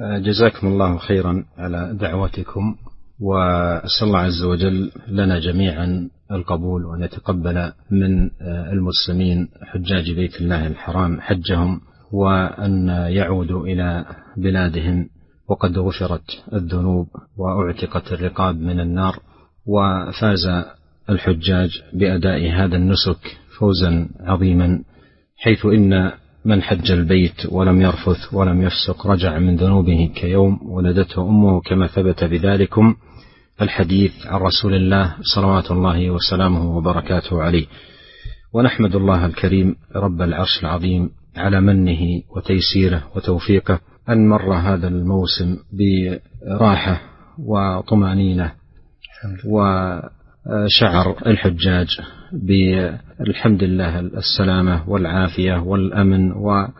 جزاكم الله خيرا على دعوتكم، وأسأل الله عز وجل لنا جميعا القبول، وأن يتقبل من المسلمين حجاج بيت الله الحرام حجهم، وأن يعودوا إلى بلادهم وقد غفرت الذنوب وأعتقت الرقاب من النار، وفاز الحجاج بأداء هذا النسك فوزا عظيما، حيث إن من حج البيت ولم يرفث ولم يفسق رجع من ذنوبه كيوم ولدته أمه، كما ثبت بذلكم الحديث عن رسول الله صلوات الله وسلامه وبركاته عليه. ونحمد الله الكريم رب العرش العظيم على منه وتيسيره وتوفيقه أن مر هذا الموسم براحة وطمأنينة، وشعر الحجاج بالحمد لله السلامة والعافية والأمن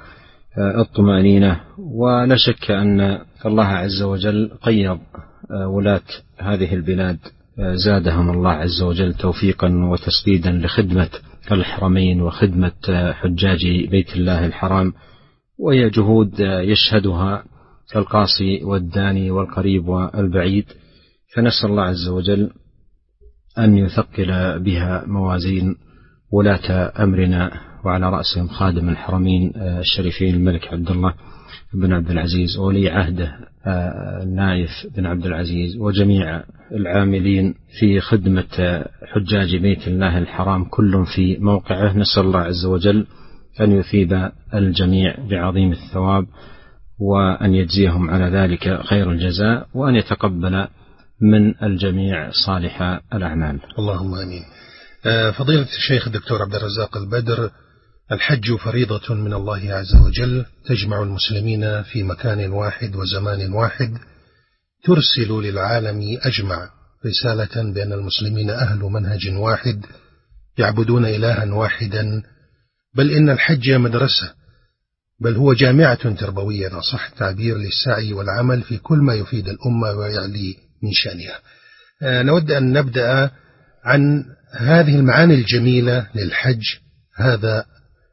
والطمأنينة. ولا شك أن الله عز وجل قيض ولاة هذه البلاد، زادهم الله عز وجل توفيقا وتسديدا لخدمة الحرمين وخدمة حجاج بيت الله الحرام، وهي جهود يشهدها القاصي والداني والقريب والبعيد، فنسأل الله عز وجل أن يثقل بها موازين ولاة أمرنا، وعلى رأسهم خادم الحرمين الشريفين الملك عبد الله بن عبد العزيز، ولي عهده النايف بن عبد العزيز، وجميع العاملين في خدمة حجاج بيت الله الحرام كل في موقعه. نسأل الله عز وجل أن يثيب الجميع بعظيم الثواب، وأن يجزيهم على ذلك خير الجزاء، وأن يتقبل من الجميع صالح الأعمال. اللهم آمين. فضيلة الشيخ الدكتور عبد الرزاق البدر، الحج فريضة من الله عز وجل تجمع المسلمين في مكان واحد وزمان واحد، ترسل للعالم أجمع رسالة بأن المسلمين أهل منهج واحد يعبدون إلها واحدا، بل إن الحج مدرسة، بل هو جامعة تربوية إن صح التعبير للسعي والعمل في كل ما يفيد الأمة ويعلي من شأنها. نود أن نبدأ عن هذه المعاني الجميلة للحج، هذا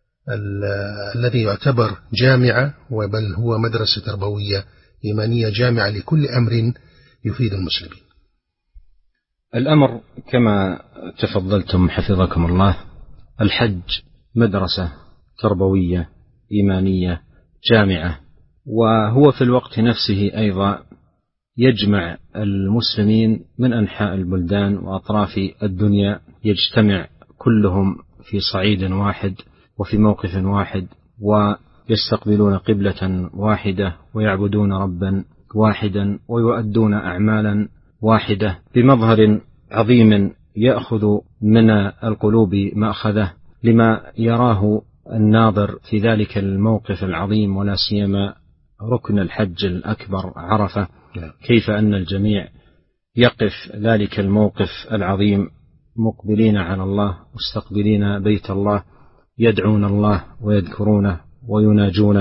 الذي يعتبر جامعة، وبل هو مدرسة تربوية إيمانية جامعة لكل أمر يفيد المسلمين. الأمر كما تفضلتم حفظكم الله، الحج مدرسة تربوية إيمانية جامعة، وهو في الوقت نفسه أيضا يجمع المسلمين من أنحاء البلدان وأطراف الدنيا، يجتمع كلهم في صعيد واحد وفي موقف واحد، ويستقبلون قبلة واحدة، ويعبدون ربا واحدا، ويؤدون أعمالا واحدة بمظهر عظيم يأخذ من القلوب مأخذه لما يراه الناظر في ذلك الموقف العظيم، ولا سيما ركن الحج الأكبر عرفة، كيف أن الجميع يقف ذلك الموقف العظيم مقبلين على الله، مستقبلين بيت الله، يدعون الله ويذكرونه ويناجونه،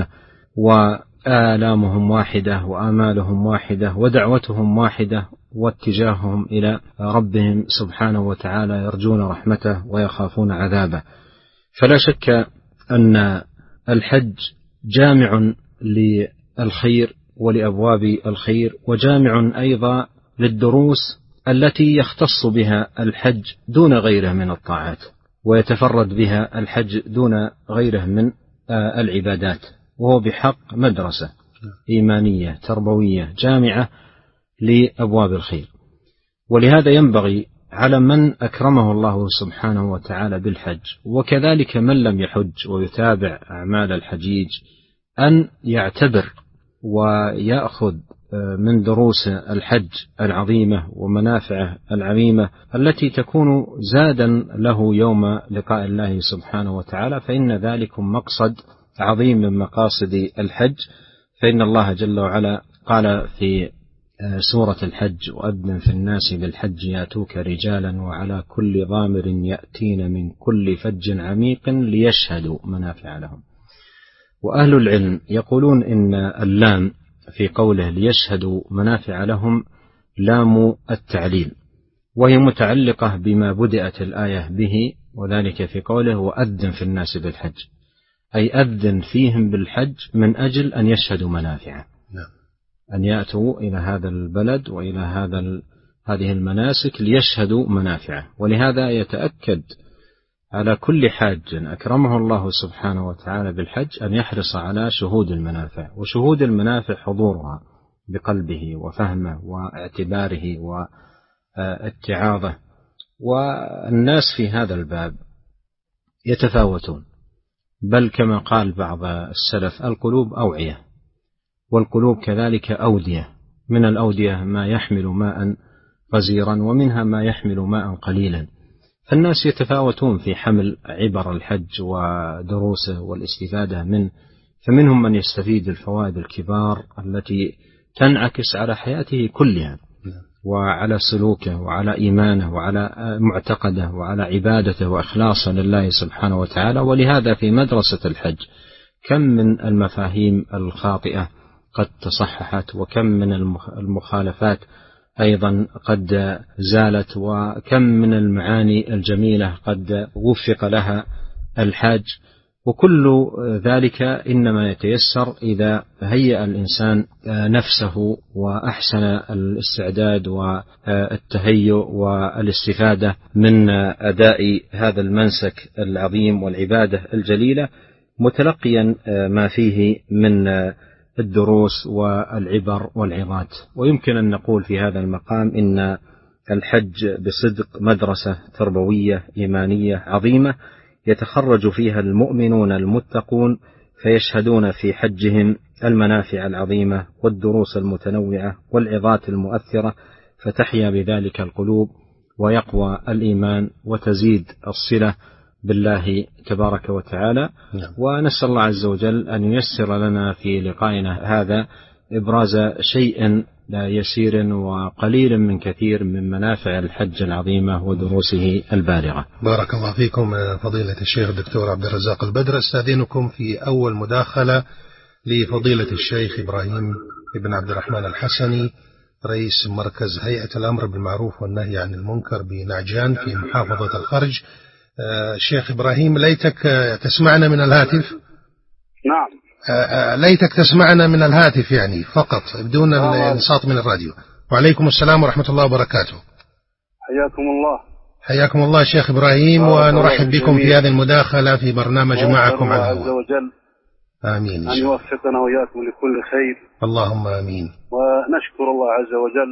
وآلامهم واحدة وآمالهم واحدة ودعوتهم واحدة، واتجاههم إلى ربهم سبحانه وتعالى، يرجون رحمته ويخافون عذابه. فلا شك أن الحج جامع للخير ولأبواب الخير، وجامع أيضا للدروس التي يختص بها الحج دون غيره من الطاعات، ويتفرد بها الحج دون غيره من العبادات، وهو بحق مدرسة إيمانية تربوية جامعة لأبواب الخير. ولهذا ينبغي على من أكرمه الله سبحانه وتعالى بالحج، وكذلك من لم يحج ويتابع أعمال الحجيج، أن يعتبر ويأخذ من دروس الحج العظيمة ومنافعه العميمة التي تكون زادا له يوم لقاء الله سبحانه وتعالى، فإن ذلك مقصد عظيم من مقاصد الحج. فإن الله جل وعلا قال في سورة الحج: وأذن في الناس بالحج يأتوك رجالا وعلى كل ضامر يأتين من كل فج عميق ليشهدوا منافع لهم. وأهل العلم يقولون إن اللام في قوله ليشهدوا منافع لهم لام التعليل، وهي متعلقة بما بدأت الآية به، وذلك في قوله وأذن في الناس بالحج، أي أذن فيهم بالحج من أجل أن يشهدوا منافعه. أن يأتوا إلى هذا البلد وإلى هذه المناسك ليشهدوا منافعه. ولهذا يتأكد على كل حاج أكرمه الله سبحانه وتعالى بالحج أن يحرص على شهود المنافع، وشهود المنافع حضورها بقلبه وفهمه واعتباره واتعاظه. والناس في هذا الباب يتفاوتون، بل كما قال بعض السلف: القلوب أوعية، والقلوب كذلك أودية، من الأودية ما يحمل ماء غزيرا ومنها ما يحمل ماء قليلا. فالناس يتفاوتون في حمل عبر الحج ودروسه والاستفادة منه، فمنهم من يستفيد الفوائد الكبار التي تنعكس على حياته كلها وعلى سلوكه وعلى إيمانه وعلى معتقده وعلى عبادته وإخلاصه لله سبحانه وتعالى. ولهذا في مدرسة الحج كم من المفاهيم الخاطئة قد تصححت، وكم من المخالفات أيضا قد زالت، وكم من المعاني الجميلة قد وفق لها الحاج. وكل ذلك إنما يتيسر إذا هيأ الإنسان نفسه وأحسن الاستعداد والتهيؤ والاستفادة من أداء هذا المنسك العظيم والعبادة الجليلة، متلقيا ما فيه من الدروس والعبر والعظات. ويمكن أن نقول في هذا المقام إن الحج بصدق مدرسة تربوية إيمانية عظيمة يتخرج فيها المؤمنون المتقون، فيشهدون في حجهم المنافع العظيمة والدروس المتنوعة والعظات المؤثرة، فتحيا بذلك القلوب ويقوى الإيمان وتزيد الصلة بالله تبارك وتعالى. ونسأل الله عز وجل أن ييسر لنا في لقائنا هذا إبراز شيء يسير وقليل من كثير من منافع الحج العظيمة ودروسه البالغة. بارك الله فيكم فضيلة الشيخ الدكتور عبد الرزاق البدر. استأذنكم في أول مداخلة لفضيلة الشيخ إبراهيم بن عبد الرحمن الحسني، رئيس مركز هيئة الأمر بالمعروف والنهي عن المنكر بنعجان في محافظة الخرج. شيخ إبراهيم، ليتك تسمعنا من الهاتف. نعم. ليتك تسمعنا من الهاتف يعني فقط بدون الانصات من الراديو. وعليكم السلام ورحمة الله وبركاته. حياكم الله. حياكم الله شيخ إبراهيم، ونرحب بكم في هذه المداخلة في برنامج معكم على الهواء. عز وجل آمين أن يوفقنا وإياكم لكل خير. اللهم آمين. ونشكر الله عز وجل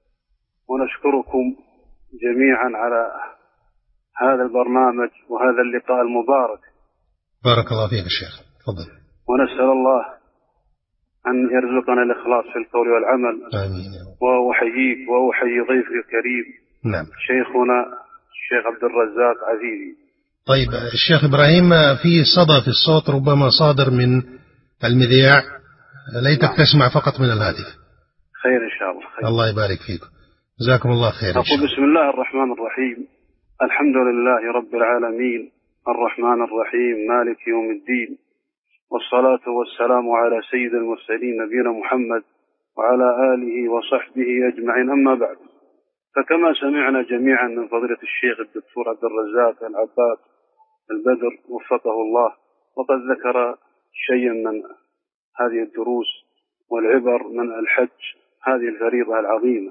ونشكركم جميعا على هذا البرنامج وهذا اللقاء المبارك. بارك الله فيك الشيخ، تفضل. ونسأل الله أن يرزقنا الإخلاص في القول والعمل. آمين. وأحييك وأحيي ضيفك الكريم. نعم. شيخنا الشيخ عبد الرزاق عزيزي. طيب الشيخ إبراهيم، في صدى في الصوت ربما صادر من المذياع، ليتك تسمع فقط من الهاتف. خير إن شاء الله. خير. الله يبارك فيك، جزاكم الله خير. أقول بسم الله الرحمن الرحيم، الحمد لله رب العالمين، الرحمن الرحيم، مالك يوم الدين، والصلاة والسلام على سيد المرسلين نبينا محمد وعلى آله وصحبه أجمعين. أما بعد، فكما سمعنا جميعا من فضيلة الشيخ الدكتور عبد الرزاق العباد البدر وفقه الله، وقد ذكر شيئا من هذه الدروس والعبر من الحج، هذه الفريضة العظيمة.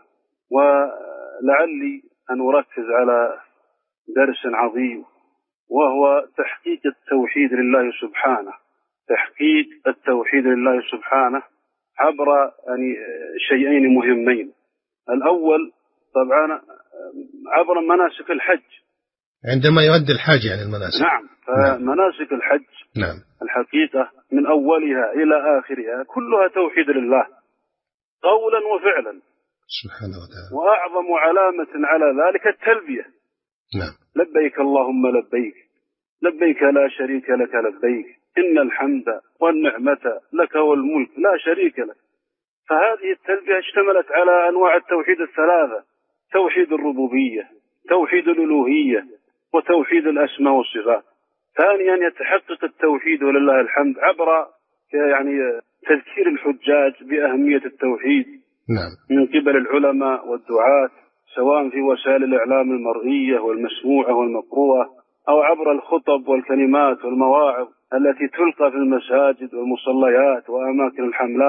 ولعلي أن أركز على درس عظيم، وهو تحقيق التوحيد لله سبحانه، تحقيق التوحيد لله سبحانه عبر يعني شيئين مهمين. الأول طبعا عبر مناسك الحج، عندما يؤدي الحاج يعني المناسك. نعم. فمناسك الحج نعم. الحقيقة من أولها إلى آخرها كلها توحيد لله قولا وفعلا سبحانه وتعالى. وأعظم علامة على ذلك التلبية. نعم. لبيك اللهم لبيك، لبيك لا شريك لك لبيك، إن الحمد والنعمة لك والملك لا شريك لك. فهذه التلبية اشتملت على أنواع التوحيد الثلاثة: توحيد الربوبية، توحيد الألوهية، وتوحيد الأسماء والصفات. ثانيا يتحقق التوحيد ولله الحمد عبر يعني تذكير الحجاج بأهمية التوحيد نعم. من قبل العلماء والدعاة، سواء في وسائل الإعلام المرئية والمسموعة والمقروءة، أو عبر الخطب والكلمات والمواعظ التي تلقى في المساجد والمصليات وأماكن الحملات.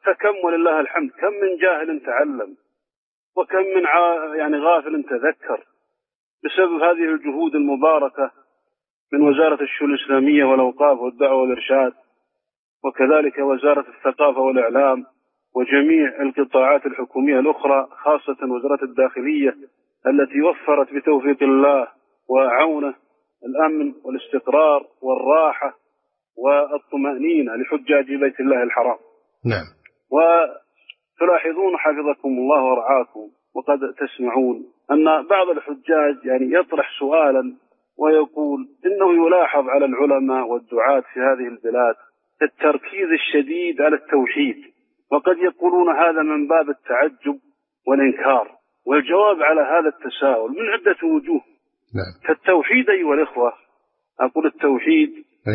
كم ولله الحمد كم من جاهل تعلم، وكم من يعني غافل تذكر بسبب هذه الجهود المباركة من وزارة الشؤون الإسلامية والأوقاف والدعوة والإرشاد، وكذلك وزارة الثقافة والإعلام وجميع القطاعات الحكومية الأخرى، خاصة وزارة الداخلية التي وفرت بتوفيق الله وعونه الأمن والاستقرار والراحة والطمأنينة لحجاج بيت الله الحرام. نعم. وتلاحظون حفظكم الله ورعاكم وقد تسمعون أن بعض الحجاج يعني يطرح سؤالا ويقول إنه يلاحظ على العلماء والدعاة في هذه البلاد التركيز الشديد على التوحيد، وقد يقولون هذا من باب التعجب والإنكار. والجواب على هذا التساؤل من عدة وجوه. نعم. فالتوحيد أيها الإخوة، أقول التوحيد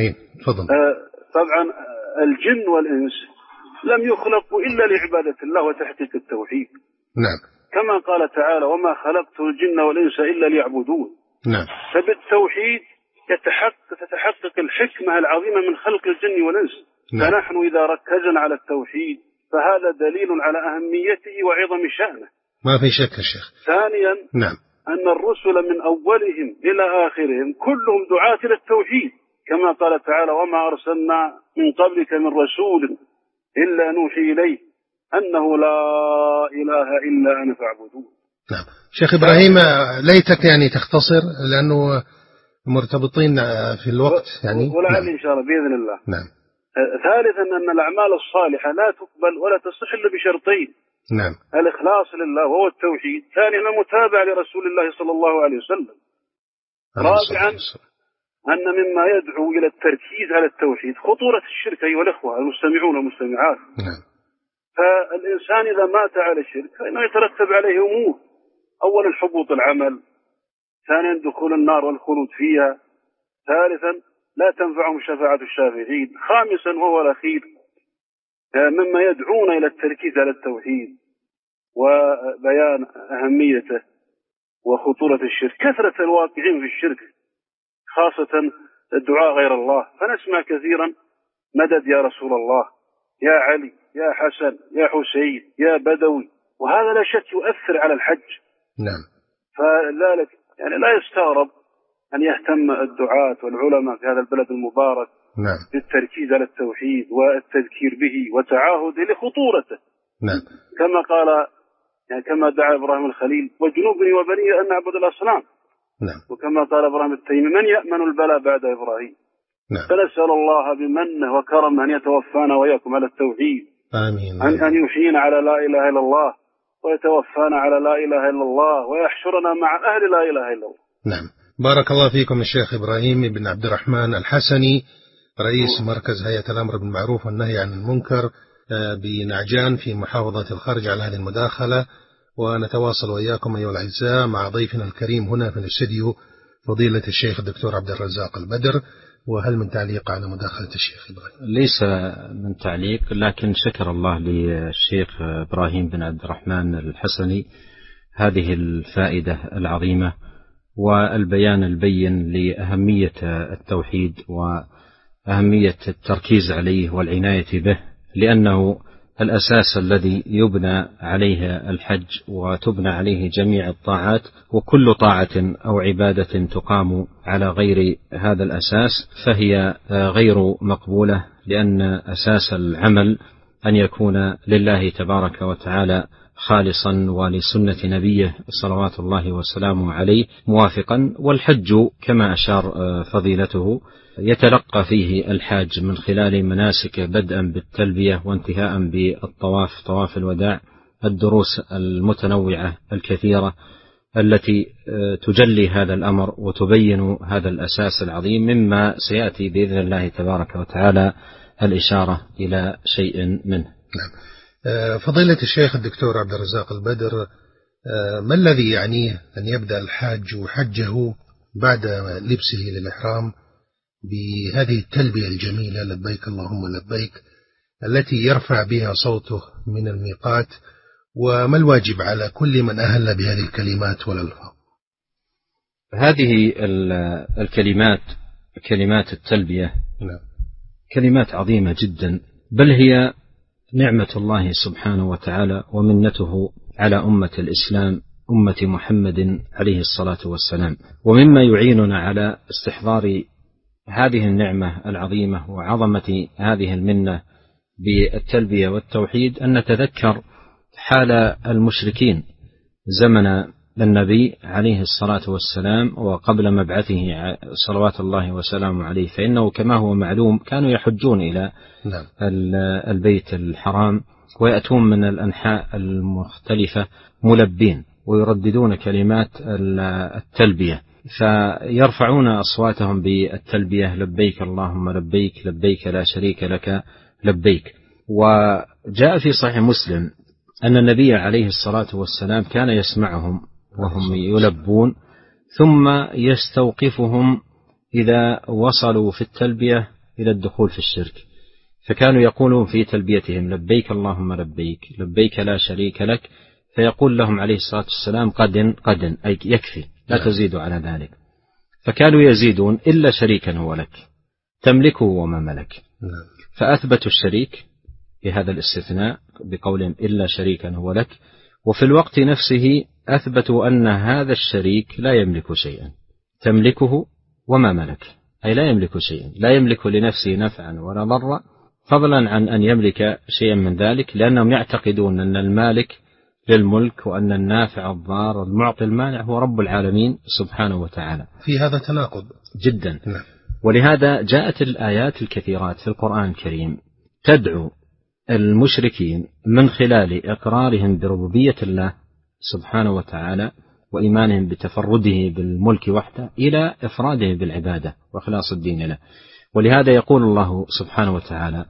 طبعا الجن والإنس لم يخلقوا إلا لعبادة الله وتحقيق التوحيد. نعم. كما قال تعالى وما خلقت الجن والإنس إلا ليعبدون. نعم. فبالتوحيد تتحقق الحكمة العظيمة من خلق الجن والإنس. نعم. فنحن إذا ركزنا على التوحيد فهذا دليل على أهميته وعظم شأنه، ما في شك يا شيخ. ثانيا نعم. أن الرسل من أولهم إلى آخرهم كلهم دعاة إلى التوحيد، كما قال تعالى وما أرسلنا من قبلك من رسول إلا نوحي إليه أنه لا إله إلا أنا فاعبدون. نعم. شيخ إبراهيم ليتك يعني تختصر لأنه مرتبطين في الوقت يعني. ولعل نعم. إن شاء الله بإذن الله. نعم. ثالثا أن الأعمال الصالحة لا تقبل ولا تصح إلا بشرطين. نعم. الإخلاص لله وهو التوحيد، ثانيا المتابعة لرسول الله صلى الله عليه وسلم، رابعا أن مما يدعو إلى التركيز على التوحيد خطورة الشرك أيها الأخوة المستمعون والمستمعات. نعم. فالإنسان إذا مات على الشرك فإنه يترتب عليه أمور، أولا حبوط العمل، ثانيا دخول النار والخلود فيها، ثالثا لا تنفعهم شفاعة الشافعين، خامسا وهو الأخير مما يدعون إلى التركيز على التوحيد وبيان أهميته وخطورة الشرك كثرة الواقعين في الشرك، خاصة الدعاء غير الله. فنسمع كثيرا مدد يا رسول الله، يا علي، يا حسن، يا حسين، يا بدوي، وهذا لا شك يؤثر على الحج. نعم. فذلك يعني لا يستغرب أن يهتم الدعاة والعلماء في هذا البلد المبارك نعم. بالتركيز على التوحيد والتذكير به وتعاهده لخطورته. نعم. كما قال يعني كما دعا إبراهيم الخليل وجنوبني وبني أن نعبد الأصنام. نعم. وكما قال إبراهيم التيمي من يأمن البلاء بعد إبراهيم. نعم. فنسأل الله بمنه وكرمه أن يتوفانا وإياكم على التوحيد. آمين. أن يحيينا على لا إله إلا الله ويتوفانا على لا إله إلا الله ويحشرنا مع أهل لا إله إلا الله. نعم. بارك الله فيكم الشيخ إبراهيم بن عبد الرحمن الحسني، رئيس مركز هيئة الأمر بالمعروف والنهي عن المنكر بنعجان في محافظة الخرج، على هذه المداخلة. ونتواصل وإياكم أيها الأعزاء مع ضيفنا الكريم هنا في الاستديو فضيلة الشيخ الدكتور عبد الرزاق البدر. وهل من تعليق على مداخلة الشيخ إبراهيم؟ ليس من تعليق، لكن شكر الله للشيخ إبراهيم بن عبد الرحمن الحسني هذه الفائدة العظيمة والبيان البين لأهمية التوحيد وأهمية التركيز عليه والعناية به، لأنه الأساس الذي يبنى عليه الحج وتبنى عليه جميع الطاعات، وكل طاعة أو عبادة تقام على غير هذا الأساس فهي غير مقبولة، لأن أساس العمل أن يكون لله تبارك وتعالى خالصا ولسنة نبيه صلوات الله وسلامه عليه موافقا. والحج كما أشار فضيلته يتلقى فيه الحاج من خلال مناسك بدءا بالتلبية وانتهاء بالطواف، طواف الوداع، الدروس المتنوعة الكثيرة التي تجلي هذا الأمر وتبين هذا الأساس العظيم، مما سيأتي بإذن الله تبارك وتعالى الإشارة إلى شيء منه. نعم. فضيلة الشيخ الدكتور عبد الرزاق البدر، ما الذي يعنيه أن يبدأ الحاج حجه بعد لبسه للإحرام بهذه التلبية الجميلة لبيك اللهم لبيك التي يرفع بها صوته من الميقات، وما الواجب على كل من أهل بهذه الكلمات والألفاظ؟ هذه الكلمات كلمات التلبية كلمات عظيمة جدا، بل هي نعمة الله سبحانه وتعالى ومنته على أمة الإسلام، أمة محمد عليه الصلاة والسلام. ومما يعيننا على استحضار هذه النعمة العظيمة وعظمة هذه المنة بالتلبية والتوحيد أن نتذكر حال المشركين زمن النبي عليه الصلاة والسلام وقبل مبعثه صلوات الله وسلامه عليه، فإنه كما هو معلوم كانوا يحجون إلى البيت الحرام ويأتون من الأنحاء المختلفة ملبين ويرددون كلمات التلبية، فيرفعون أصواتهم بالتلبية: لبيك اللهم لبيك، لبيك لا شريك لك لبيك. وجاء في صحيح مسلم أن النبي عليه الصلاة والسلام كان يسمعهم وهم يلبون ثم يستوقفهم إذا وصلوا في التلبية إلى الدخول في الشرك، فكانوا يقولون في تلبيتهم: لبيك اللهم لبيك، لبيك لا شريك لك، فيقول لهم عليه الصلاة والسلام: قد أي يكفي، لا تزيدوا على ذلك. فكانوا يزيدون: إلا شريكا هو لك تملكه وما ملك. فأثبتوا الشريك بهذا الاستثناء بقولهم: إلا شريكا هو لك، وفي الوقت نفسه أثبتوا أن هذا الشريك لا يملك شيئا، تملكه وما ملك، أي لا يملك شيئا، لا يملك لنفسه نفعا ولا ضرا، فضلا عن أن يملك شيئا من ذلك، لأنهم يعتقدون أن المالك للملك وأن النافع الضار المعطي المانع هو رب العالمين سبحانه وتعالى. في هذا تناقض جدا. ولهذا جاءت الآيات الكثيرات في القرآن الكريم تدعو المشركين من خلال إقرارهم بربوبية الله سبحانه وتعالى وإيمانهم بتفرده بالملك وحده إلى إفراده بالعبادة وإخلاص الدين له. ولهذا يقول الله سبحانه وتعالى: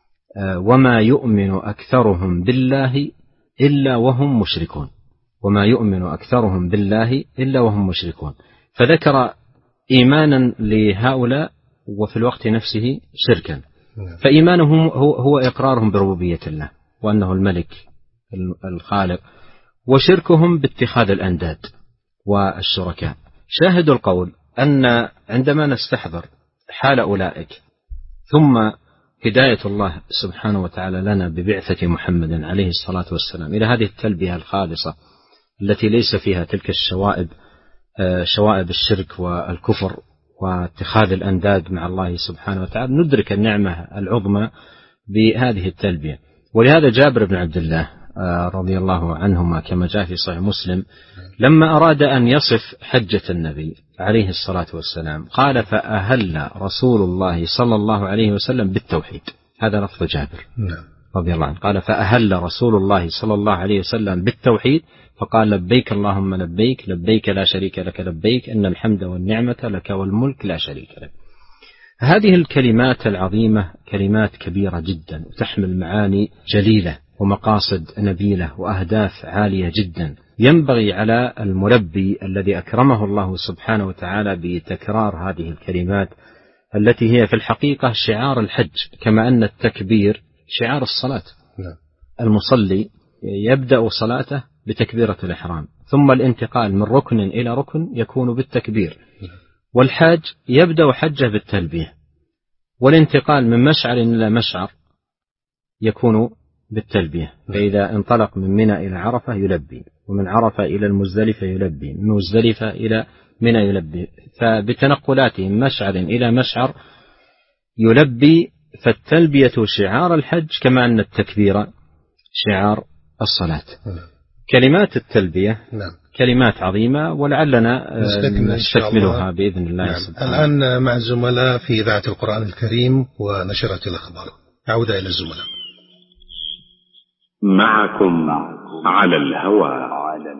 وما يؤمن أكثرهم بالله إلا وهم مشركون، وما يؤمن أكثرهم بالله إلا وهم مشركون، فذكر إيمانا لهؤلاء وفي الوقت نفسه شركا. فإيمانهم هو إقرارهم بربوبية الله وأنه الملك الخالق، وشركهم باتخاذ الأنداد والشركاء. شاهد القول أن عندما نستحضر حال أولئك ثم هداية الله سبحانه وتعالى لنا ببعثة محمد عليه الصلاة والسلام إلى هذه التلبية الخالصة التي ليس فيها تلك الشوائب، شوائب الشرك والكفر واتخاذ الأنداد مع الله سبحانه وتعالى، ندرك النعمة العظمى بهذه التلبية. ولهذا جابر بن عبد الله رضي الله عنهما كما جاء في صحيح مسلم لما أراد أن يصف حجة النبي عليه الصلاة والسلام قال: فأهل رسول الله صلى الله عليه وسلم بالتوحيد. هذا لفظ جابر رضي الله عنه، قال: فأهل رسول الله صلى الله عليه وسلم بالتوحيد، فقال: لبيك اللهم لبيك، لبيك لا شريك لك لبيك، إن الحمد والنعمة لك والملك لا شريك لك. هذه الكلمات العظيمة كلمات كبيرة جدا وتحمل معاني جليلة ومقاصد نبيلة وأهداف عالية جدا. ينبغي على الملبي الذي أكرمه الله سبحانه وتعالى بتكرار هذه الكلمات التي هي في الحقيقة شعار الحج، كما أن التكبير شعار الصلاة. المصلي يبدأ صلاته بتكبيرة الإحرام، ثم الانتقال من ركن إلى ركن يكون بالتكبير، والحاج يبدأ حجه بالتلبية، والانتقال من مشعر إلى مشعر يكون بالتلبية. فإذا انطلق من منى إلى عرفة يلبي، ومن عرفة إلى المزدلفة يلبي، من مزدلفة إلى منى يلبي، فبتنقلاته من مشعر إلى مشعر يلبي. فالتلبية شعار الحج كما أن التكبير شعار الصلاة. كلمات التلبية كلمات عظيمة ولعلنا نستكملها بإذن الله سبحانه. الآن مع الزملاء في إذاعة القرآن الكريم ونشرة الأخبار. أعود إلى الزملاء. معكم على الهوى،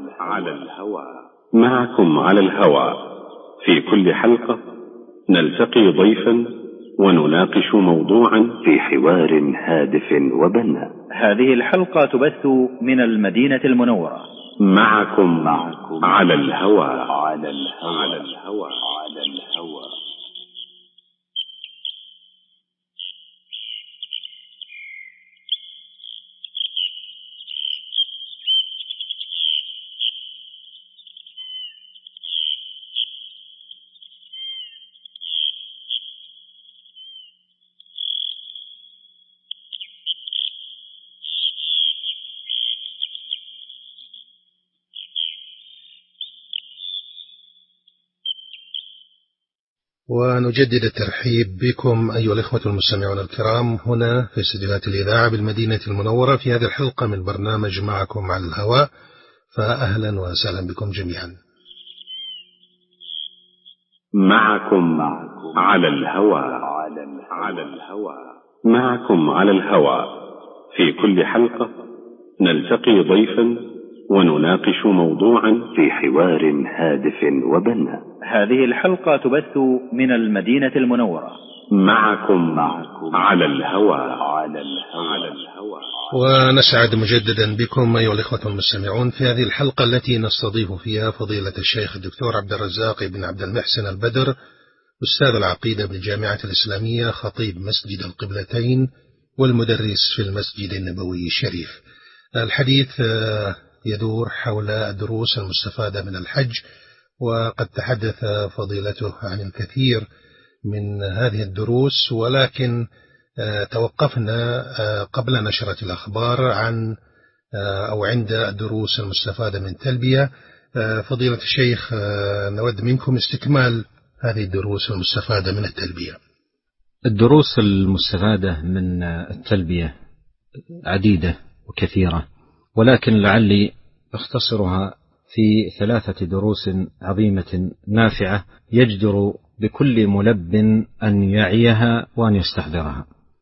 معكم على الهوى. في كل حلقة نلتقي ضيفا ونناقش موضوعا في حوار هادف وبناء. هذه الحلقة تبث من المدينة المنورة. معكم على الهوى. ونجدد الترحيب بكم أيها الإخوة المستمعون الكرام هنا في استديوهات الإذاعة بالمدينة المنورة في هذه الحلقة من برنامج معكم على الهواء، فأهلا وسهلا بكم جميعا. معكم على الهواء. معكم على الهواء في كل حلقة نلتقي ضيفا ونناقش موضوعا في حوار هادف وبناء. هذه الحلقة تبث من المدينة المنورة. معكم على الهواء. ونسعد مجددا بكم أيها الإخوة المستمعون في هذه الحلقة التي نستضيف فيها فضيلة الشيخ الدكتور عبد الرزاق بن عبد المحسن البدر، أستاذ العقيدة بالجامعة الإسلامية، خطيب مسجد القبلتين والمدرس في المسجد النبوي الشريف. الحديث يدور حول الدروس المستفادة من الحج، وقد تحدث فضيلته عن الكثير من هذه الدروس، ولكن توقفنا قبل نشرة الأخبار عند الدروس المستفادة من التلبية. فضيلة الشيخ، نود منكم استكمال هذه الدروس المستفادة من التلبية. الدروس المستفادة من التلبية عديدة وكثيرة، ولكن لعلي اختصرها في 3 دروس عظيمة نافعة يجدر بكل ملب أن يعيها وأن يستحضرها.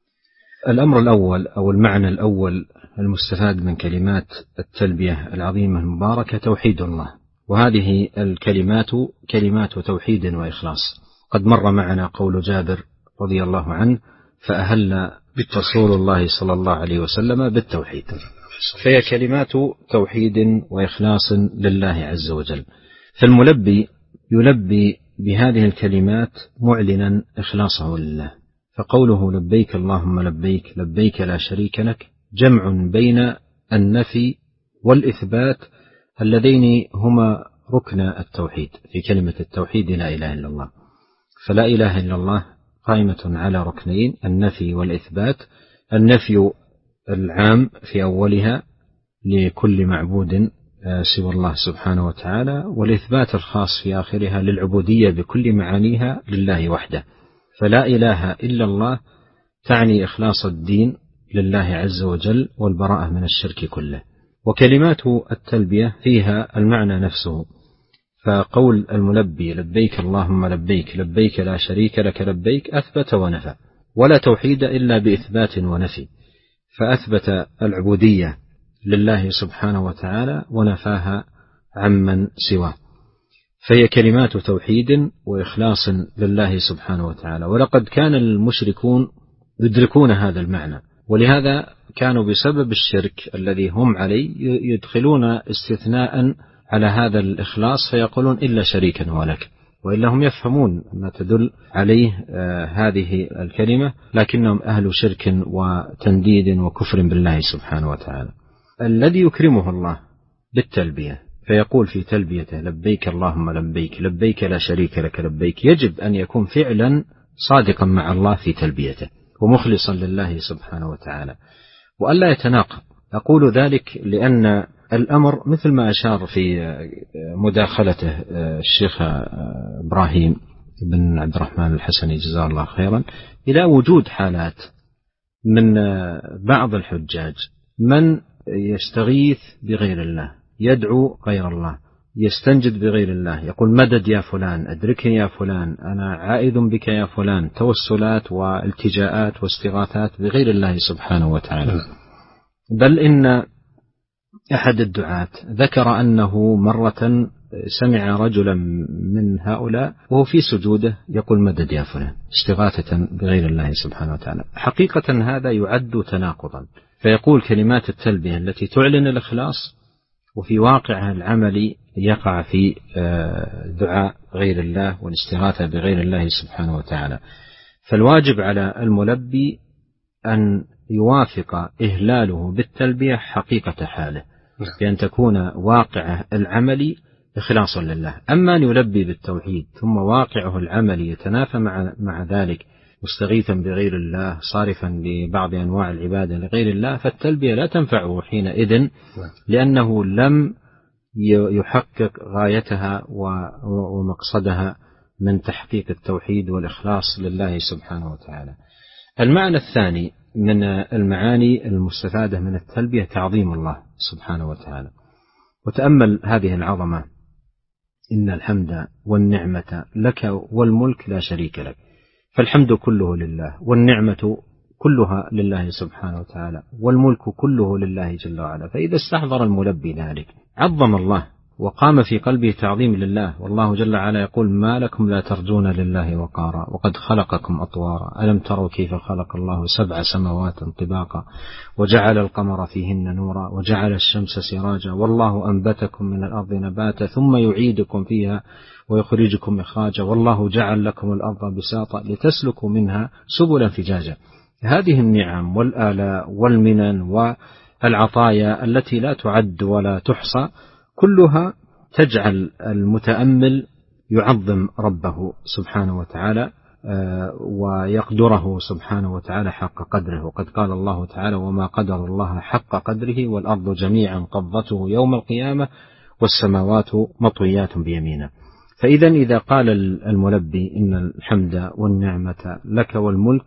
الأمر الأول أو المعنى الأول المستفاد من كلمات التلبية العظيمة المباركة توحيد الله، وهذه الكلمات كلمات توحيد وإخلاص. قد مر معنا قول جابر رضي الله عنه: فأهل رسول الله صلى الله عليه وسلم بالتوحيد. فهي كلمات توحيد وإخلاص لله عز وجل. فالملبي يلبي بهذه الكلمات معلنا إخلاصه لله، فقوله لبيك اللهم لبيك لبيك لا شريك لك جمع بين النفي والإثبات اللذين هما ركن التوحيد في كلمة التوحيد لا إله إلا الله. فلا إله إلا الله قائمة على ركنين: النفي والإثبات. النفي العام في أولها لكل معبود سوى الله سبحانه وتعالى، والإثبات الخاص في آخرها للعبودية بكل معانيها لله وحده. فلا إله إلا الله تعني إخلاص الدين لله عز وجل والبراءة من الشرك كله. وكلمات التلبية فيها المعنى نفسه، فقول الملبي لبيك اللهم لبيك لبيك لا شريك لك لبيك أثبت ونفى، ولا توحيد إلا بإثبات ونفي، فأثبت العبودية لله سبحانه وتعالى ونفاها عمن سواه. فهي كلمات توحيد وإخلاص لله سبحانه وتعالى. ولقد كان المشركون يدركون هذا المعنى، ولهذا كانوا بسبب الشرك الذي هم عليه يدخلون استثناء على هذا الإخلاص فيقولون إلا شريكا ولك، وإلا هم يفهمون ما تدل عليه هذه الكلمة، لكنهم أهل شرك وتنديد وكفر بالله سبحانه وتعالى. الذي يكرمه الله بالتلبية فيقول في تلبيته لبيك اللهم لبيك لبيك لا شريك لك لبيك، يجب أن يكون فعلا صادقا مع الله في تلبيته ومخلصا لله سبحانه وتعالى، وألا يتناقض. أقول ذلك لأن الأمر مثل ما أشار في مداخلته الشيخ إبراهيم بن عبد الرحمن الحسني جزاه الله خيرا، إلى وجود حالات من بعض الحجاج من يستغيث بغير الله، يدعو غير الله، يستنجد بغير الله، يقول مدد يا فلان، أدركني يا فلان، أنا عائذ بك يا فلان، توسلات والتجاءات واستغاثات بغير الله سبحانه وتعالى. بل إن أحد الدعاة ذكر أنه مرة سمع رجلا من هؤلاء وهو في سجوده يقول مدد يا فلان، استغاثة بغير الله سبحانه وتعالى. حقيقة هذا يعد تناقضا. فيقول كلمات التلبية التي تعلن الإخلاص وفي واقعها العملي يقع في دعاء غير الله والاستغاثة بغير الله سبحانه وتعالى. فالواجب على الملبي أن يوافق إهلاله بالتلبية حقيقة حاله، بأن تكون واقعه العملي إخلاصا لله. أما أن يلبي بالتوحيد ثم واقعه العملي يتنافى مع ذلك مستغيثا بغير الله صارفا لبعض أنواع العبادة لغير الله، فالتلبية لا تنفعه حينئذ، لأنه لم يحقق غايتها ومقصدها من تحقيق التوحيد والإخلاص لله سبحانه وتعالى. المعنى الثاني من المعاني المستفادة من التلبية تعظيم الله سبحانه وتعالى. وتأمل هذه العظمة: إن الحمد والنعمة لك والملك لا شريك لك. فالحمد كله لله، والنعمة كلها لله سبحانه وتعالى، والملك كله لله جل وعلا. فإذا استحضر الملبي ذلك عظم الله وقام في قلبه تعظيم لله. والله جل وعلا يقول: ما لكم لا ترجون لله وقارا وقد خلقكم أطوارا ألم تروا كيف خلق الله 7 سماوات طباقا وجعل القمر فيهن نورا وجعل الشمس سراجا والله أنبتكم من الأرض نباتا ثم يعيدكم فيها ويخرجكم إخراجا والله جعل لكم الأرض بساطا لتسلكوا منها سبلا فجاجا. هذه النعم والآلاء والمنن والعطايا التي لا تعد ولا تحصى كلها تجعل المتأمل يعظم ربه سبحانه وتعالى ويقدره سبحانه وتعالى حق قدره. وقد قال الله تعالى: وما قدر الله حق قدره والأرض جميعا قبضته يوم القيامة والسماوات مطويات بيمينه. فإذا إذا قال الملبي إن الحمد والنعمة لك والملك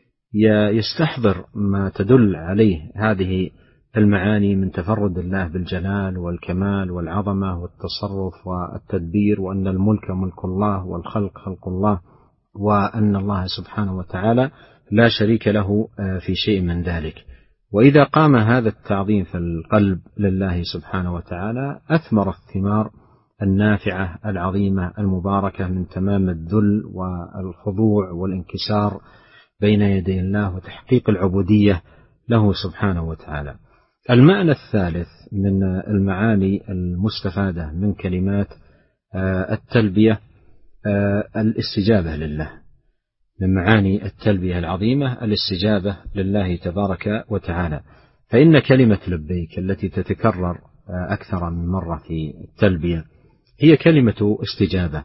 يستحضر ما تدل عليه هذه المعاني من تفرد الله بالجلال والكمال والعظمة والتصرف والتدبير، وأن الملك ملك الله والخلق خلق الله، وأن الله سبحانه وتعالى لا شريك له في شيء من ذلك. وإذا قام هذا التعظيم في القلب لله سبحانه وتعالى أثمر الثمار النافعة العظيمة المباركة من تمام الذل والخضوع والانكسار بين يدي الله وتحقيق العبودية له سبحانه وتعالى. المعنى الثالث من المعاني المستفادة من كلمات التلبية الاستجابة لله. من معاني التلبية العظيمة الاستجابة لله تبارك وتعالى. فإن كلمة لبيك التي تتكرر أكثر من مرة في التلبية هي كلمة استجابة.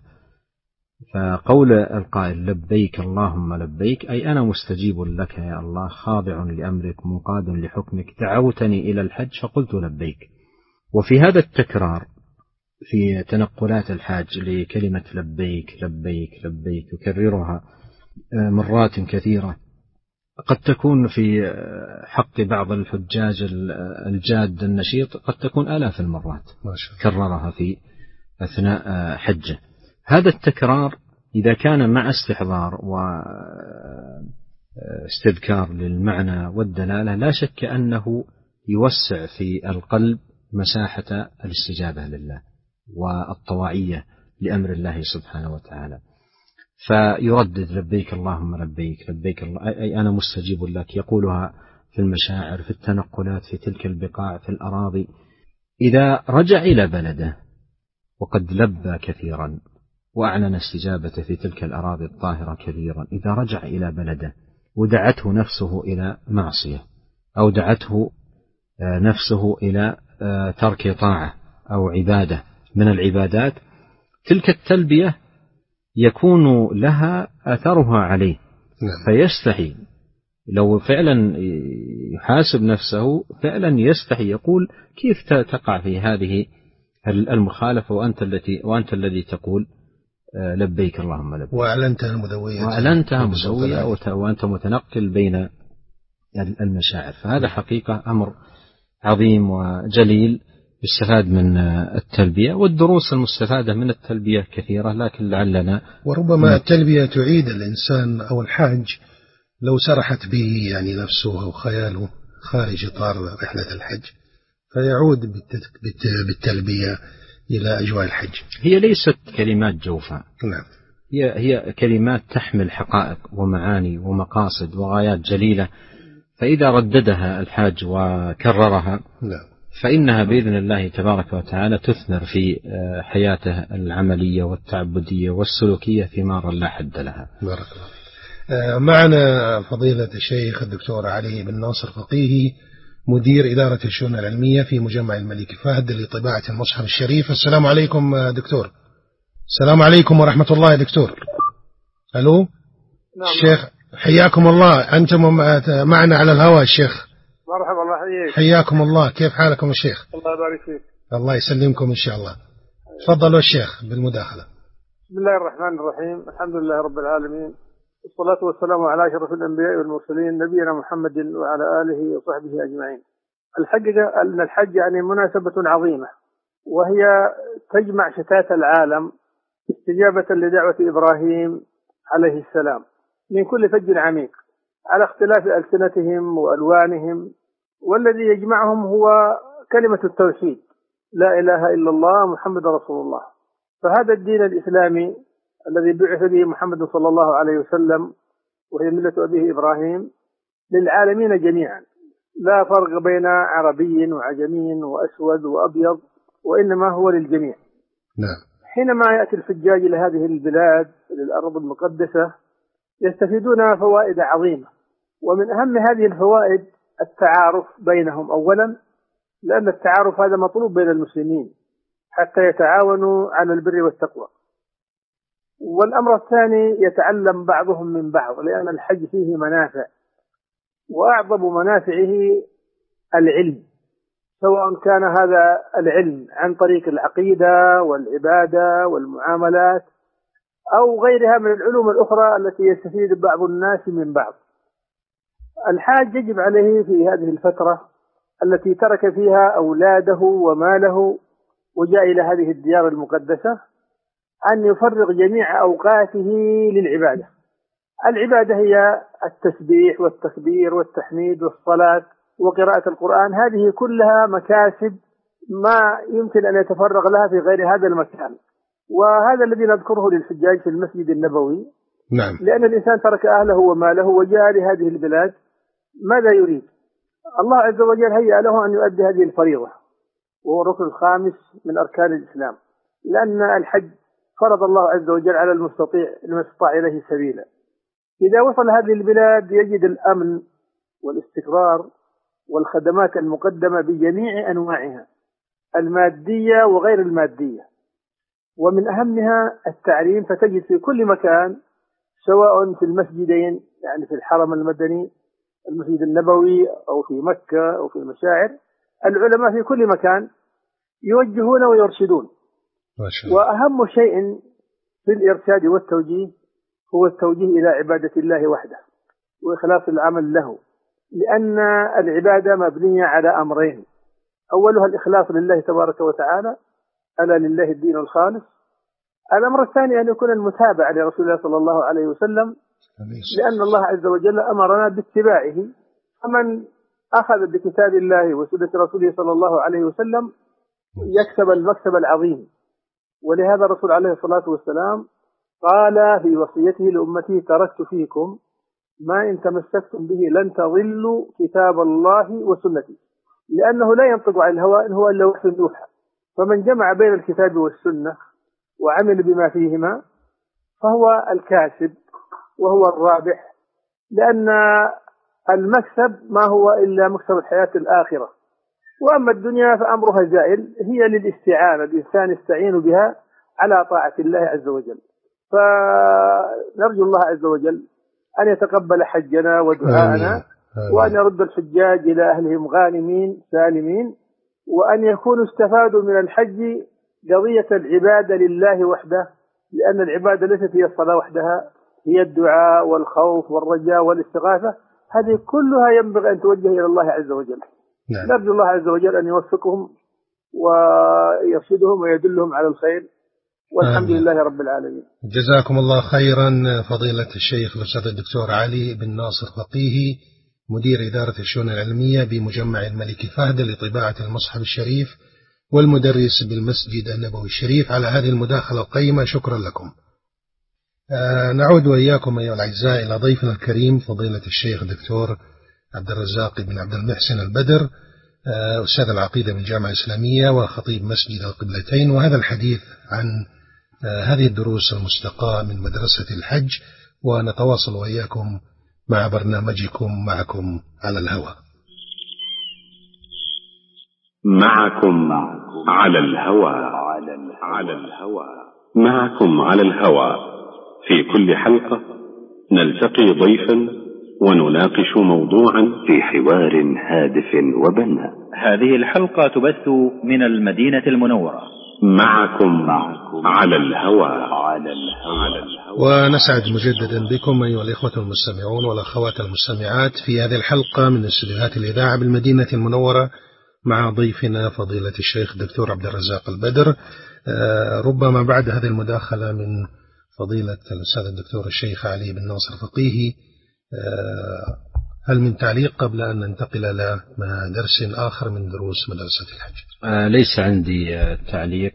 فقول القائل: لبيك اللهم لبيك، أي أنا مستجيب لك يا الله، خاضع لأمرك منقاد لحكمك، دعوتني إلى الحج فقلت لبيك. وفي هذا التكرار في تنقلات الحاج لكلمة لبيك لبيك لبيك يكررها مرات كثيرة، قد تكون في حق بعض الحجاج الجاد النشيط قد تكون آلاف المرات كررها في أثناء حجه. هذا التكرار إذا كان مع استحضار واستذكار للمعنى والدلالة لا شك أنه يوسع في القلب مساحة الاستجابة لله والطواعية لأمر الله سبحانه وتعالى. فيردد لبيك اللهم لبيك لبيك الله، أي أنا مستجيب لك، يقولها في المشاعر في التنقلات في تلك البقاع في الأراضي. إذا رجع إلى بلده وقد لبى كثيرا وأعلن استجابته في تلك الأراضي الطاهرة كثيرا، إذا رجع إلى بلده ودعته نفسه إلى معصية أو دعته نفسه إلى ترك طاعة أو عبادة من العبادات، تلك التلبية يكون لها أثرها عليه فيستحي. لو فعلا يحاسب نفسه فعلا يستحي، يقول: كيف تقع في هذه المخالفة وأنت الذي تقول لبيك اللهم لبيك، وأعلنتها مدوية وأنت متنقل بين المشاعر. فهذا حقيقة أمر عظيم وجليل يستفاد من التلبية، والدروس المستفادة من التلبية كثيرة، لكن لعلنا وربما التلبية تعيد الإنسان أو الحاج لو سرحت به يعني نفسه أو خياله خارج إطار رحلة الحج، فيعود بالتلبية إلى أجواء الحج. هي ليست كلمات جوفاء، نعم، هي كلمات تحمل حقائق ومعاني ومقاصد وغايات جليلة، فإذا رددها الحاج وكررها نعم فإنها بإذن الله تبارك وتعالى تثمر في حياته العملية والتعبدية والسلوكية ثمارا لا حد لها. بارك الله. معنا فضيلة الشيخ الدكتور علي بن ناصر فقيهي، مدير إدارة الشؤون العلمية في مجمع الملك فهد لطباعة المصحف الشريف. السلام عليكم دكتور. السلام عليكم ورحمة الله يا دكتور. ألو. نعم. الشيخ حياكم الله، أنتم معنا على الهواء الشيخ. مرحبا، الله يحييك. حياكم الله، كيف حالكم الشيخ؟ الله يبارك فيك. الله يسلمكم إن شاء الله. تفضلوا الشيخ بالمداخلة. بسم الله الرحمن الرحيم. الحمد لله رب العالمين، والصلاة والسلام على أشرف الأنبياء والمرسلين نبينا محمد وعلى آله وصحبه أجمعين. الحقيقة أن الحج يعني مناسبة عظيمة، وهي تجمع شتات العالم استجابة لدعوة إبراهيم عليه السلام من كل فج عميق على اختلاف ألسنتهم وألوانهم، والذي يجمعهم هو كلمة التوحيد، لا إله إلا الله محمد رسول الله. فهذا الدين الإسلامي الذي بعث به محمد صلى الله عليه وسلم، وهي ملة أبيه إبراهيم، للعالمين جميعا، لا فرق بين عربي وعجمي وأسود وأبيض، وإنما هو للجميع. نعم. حينما يأتي الحجاج إلى هذه البلاد، للأرض المقدسة، يستفيدون فوائد عظيمة، ومن أهم هذه الفوائد التعارف بينهم أولا، لأن التعارف هذا مطلوب بين المسلمين حتى يتعاونوا على البر والتقوى. والأمر الثاني يتعلم بعضهم من بعض، لأن الحج فيه منافع، وأعظم منافعه العلم، سواء كان هذا العلم عن طريق العقيدة والعبادة والمعاملات أو غيرها من العلوم الأخرى التي يستفيد بعض الناس من بعض. الحاج يجب عليه في هذه الفترة التي ترك فيها أولاده وماله وجاء إلى هذه الديار المقدسة أن يفرغ جميع أوقاته للعبادة. العبادة هي التسبيح والتكبير والتحميد والصلاة وقراءة القرآن، هذه كلها مكاسب ما يمكن أن يتفرغ لها في غير هذا المكان. وهذا الذي نذكره للحجاج في المسجد النبوي. نعم. لأن الإنسان ترك أهله وماله وجاء لهذه البلاد، ماذا يريد؟ الله عز وجل هيأ له أن يؤدي هذه الفريضة، وهو الركن الخامس من أركان الإسلام، لأن الحج فرض الله عز وجل على المستطيع لمن استطاع إليه سبيلا. إذا وصل هذه البلاد يجد الأمن والاستقرار والخدمات المقدمة بجميع أنواعها، المادية وغير المادية، ومن أهمها التعليم. فتجد في كل مكان، سواء في المسجدين يعني في الحرم المدني المسجد النبوي أو في مكة أو في المشاعر، العلماء في كل مكان يوجهون ويرشدون. وأهم شيء في الإرشاد والتوجيه هو التوجيه إلى عبادة الله وحده وإخلاص العمل له، لأن العبادة مبنية على أمرين: أولها الإخلاص لله تبارك وتعالى، ألا لله الدين الخالص. الأمر الثاني أن يكون المتابعة لرسول الله صلى الله عليه وسلم، لأن الله عز وجل أمرنا باتباعه، فمن أخذ بكتاب الله وسنة رسوله صلى الله عليه وسلم يكسب المكسب العظيم. ولهذا الرسول عليه الصلاة والسلام قال في وصيته لأمته: تركت فيكم ما إن تمسكتم به لن تضلوا كتاب الله وسنتي، لأنه لا ينطق عن الهوى إن هو إلا وحي يوحى. فمن جمع بين الكتاب والسنة وعمل بما فيهما فهو الكاسب وهو الرابح، لأن المكسب ما هو إلا مكسب الحياة الآخرة، وأما الدنيا فأمرها زائل، هي للاستعانة، الإنسان يستعين بها على طاعة الله عز وجل. فنرجو الله عز وجل أن يتقبل حجنا ودعاءنا، وأن يرد الحجاج إلى أهلهم غانمين سالمين، وأن يكونوا استفادوا من الحج قضية العبادة لله وحده، لأن العبادة ليست هي الصلاة وحدها، هي الدعاء والخوف والرجاء والاستغاثة، هذه كلها ينبغي أن توجه إلى الله عز وجل. نعم. نرجو الله عز وجل أن يوفقهم ويرشدهم ويدلهم على الخير، والحمد لله رب العالمين. جزاكم الله خيرا فضيلة الشيخ الأستاذ الدكتور علي بن ناصر فقيهي، مدير إدارة الشؤون العلمية بمجمع الملك فهد لطباعة المصحف الشريف والمدرس بالمسجد النبوي الشريف، على هذه المداخلة القيمة. شكرا لكم. نعود وإياكم أيها الأعزاء إلى ضيفنا الكريم فضيلة الشيخ الدكتور عبد الرزاق بن عبد المحسن البدر، أستاذ العقيدة بالجامعة الإسلامية وخطيب مسجد القبلتين، وهذا الحديث عن هذه الدروس المستقاة من مدرسة الحج، ونتواصل وإياكم مع برنامجكم معكم على الهوى. معكم على الهوى. معكم على الهوى. في كل حلقة نلتقي ضيفا ونناقش موضوعا في حوار هادف وبناء. هذه الحلقة تبث من المدينة المنورة معكم على الهوى. ونسعد مجددا بكم أيها الإخوة المستمعون والأخوات المستمعات في هذه الحلقة من استديوهات الإذاعة بالمدينة المنورة مع ضيفنا فضيلة الشيخ الدكتور عبد الرزاق البدر. ربما بعد هذه المداخلة من فضيلة الأستاذ الدكتور الشيخ علي بن ناصر فقيهي هل من تعليق قبل أن ننتقل إلى درس آخر من دروس مدرسة الحج؟ ليس عندي تعليق،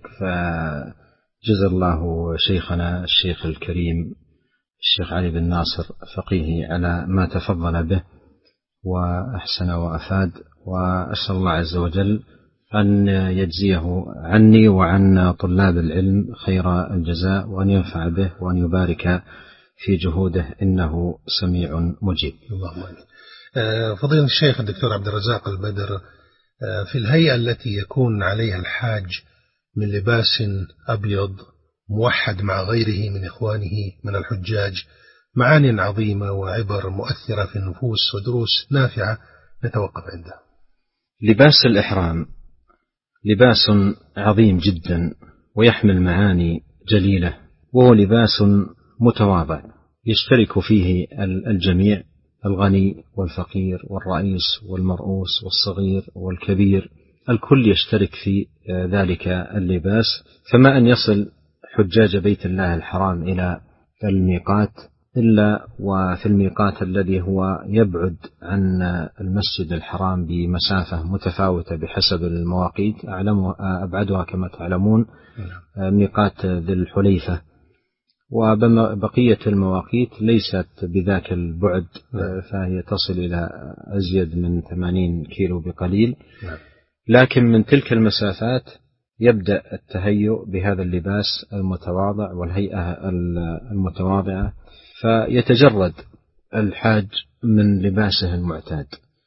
فجزا الله شيخنا الشيخ الكريم الشيخ علي بن ناصر فقيهي على ما تفضل به وأحسن وأفاد، وأسأل الله عز وجل أن يجزيه عني وعن طلاب العلم خير الجزاء، وأن ينفع به وأن يبارك في جهوده، إنه سميع مجيب. اللهم آمين. فضيلة الشيخ الدكتور عبد الرزاق البدر، في الهيئة التي يكون عليها الحاج من لباس أبيض موحد مع غيره من إخوانه من الحجاج معاني عظيمة وعبر مؤثرة في النفوس ودروس نافعة نتوقف عندها. لباس الإحرام لباس عظيم جدا ويحمل معاني جليلة، وهو لباس متواضع يشترك فيه الجميع، الغني والفقير والرئيس والمرؤوس والصغير والكبير، الكل يشترك في ذلك اللباس. فما أن يصل حجاج بيت الله الحرام إلى الميقات إلا وفي الميقات الذي هو يبعد عن المسجد الحرام بمسافة متفاوتة بحسب المواقيت، أبعدها كما تعلمون ميقات ذي الحليفة، وبقية المواقيت ليست بذاك البعد، فهي تصل إلى أزيد من 80 كيلو بقليل، لكن من تلك المسافات يبدأ التهيؤ بهذا اللباس المتواضع والهيئة المتواضعة، فيتجرد الحاج من لباسه المعتاد.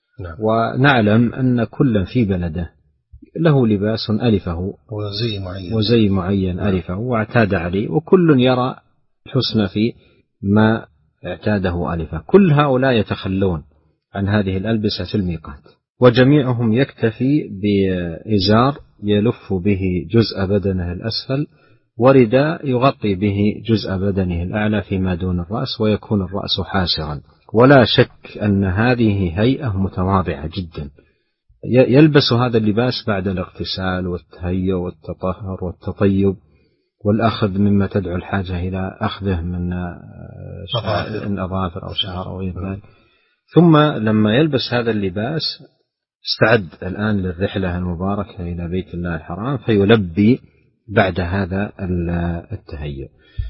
ونعلم أن كل في بلده له لباس ألفه وزي معين ألفه واعتاد عليه، وكل يرى الحسن في ما اعتاده ألفه. كل هؤلاء يتخلون عن هذه الألبسة في الميقات، وجميعهم يكتفي بإزار يلف به جزء بدنه الأسفل، ورداء يغطي به جزء بدنه الأعلى فيما دون الرأس، ويكون الرأس حاسرا. ولا شك أن هذه هيئة متواضعة جدا. يلبس هذا اللباس بعد الاغتسال والتهيؤ والتطهر والتطيب والأخذ مما تدعو الحاجة إلى أخذه من الأظافر أو شعر أو غير ذلك. ثم لما يلبس هذا اللباس استعد الآن للرحلة المباركة إلى بيت الله الحرام، فيلبي بعد هذا التهيؤ.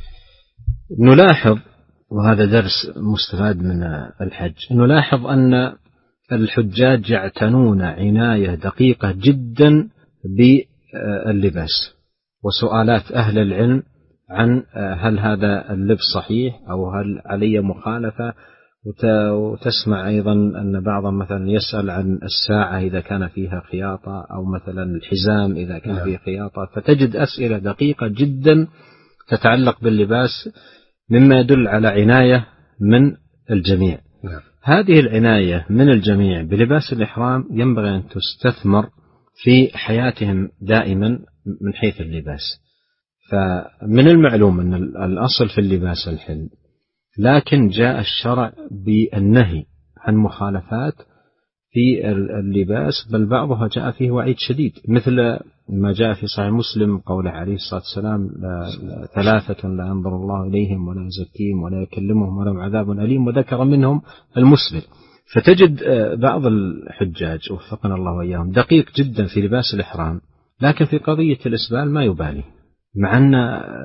نلاحظ، وهذا درس مستفاد من الحج، نلاحظ أن الحجاج يعتنون عناية دقيقة جدا باللباس، وسؤالات أهل العلم عن هل هذا اللبس صحيح أو هل علي مخالفة. وتسمع أيضا أن بعضهم مثلا يسأل عن الساعة إذا كان فيها خياطة، أو مثلا الحزام إذا كان فيه خياطة، فتجد أسئلة دقيقة جدا تتعلق باللباس مما يدل على عناية من الجميع. هذه العناية من الجميع بلباس الإحرام ينبغي أن تستثمر في حياتهم دائما من حيث اللباس. فمن المعلوم أن الأصل في اللباس الحل، لكن جاء الشرع بالنهي عن مخالفات في اللباس، بل بعضها جاء فيه وعيد شديد، مثل ما جاء في صحيح مسلم قوله عليه الصلاة والسلام: ثلاثة لا ينظر الله إليهم ولا يزكيهم ولا يكلمهم ولهم عذاب أليم، وذكر منهم المسبل. فتجد بعض الحجاج وفقنا الله وإياهم دقيق جدا في لباس الإحرام، لكن في قضية الإسبال ما يبالي، مع أن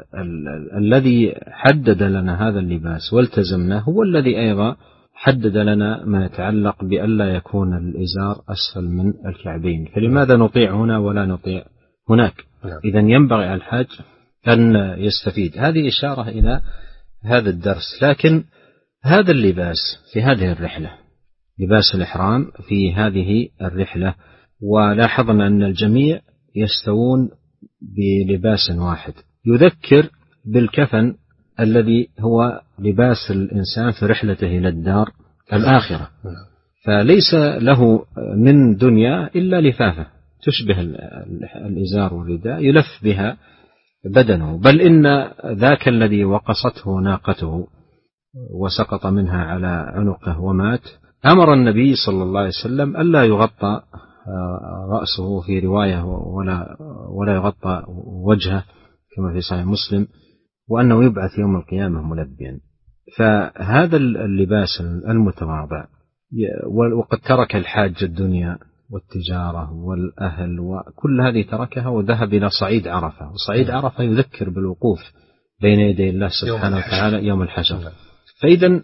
الذي حدد لنا هذا اللباس والتزمناه هو الذي أيضا حدد لنا ما يتعلق بألا يكون الإزار أسفل من الكعبين، فلماذا نطيع هنا ولا نطيع هناك؟ إذن ينبغي على الحاج أن يستفيد. هذه إشارة إلى هذا الدرس. لكن هذا اللباس في هذه الرحلة، لباس الإحرام في هذه الرحلة، ولاحظنا أن الجميع يستوون بلباس واحد يذكر بالكفن الذي هو لباس الإنسان في رحلته إلى الدار الآخرة، فليس له من دنيا إلا لفافة، تشبه الإزار والرداء يلف بها بدنه، بل إن ذاك الذي وقصته ناقته وسقط منها على عنقه ومات أمر النبي صلى الله عليه وسلم ألا يغطى رأسه في رواية ولا يغطى وجهه كما في صحيح مسلم، وأنه يبعث يوم القيامة ملبيا. فهذا اللباس المتواضع، وقد ترك الحاج الدنيا والتجارة والأهل وكل هذه تركها وذهب إلى صعيد عرفة، وصعيد عرفة يذكر بالوقوف بين يدي الله سبحانه وتعالى يوم الحشر. فإذا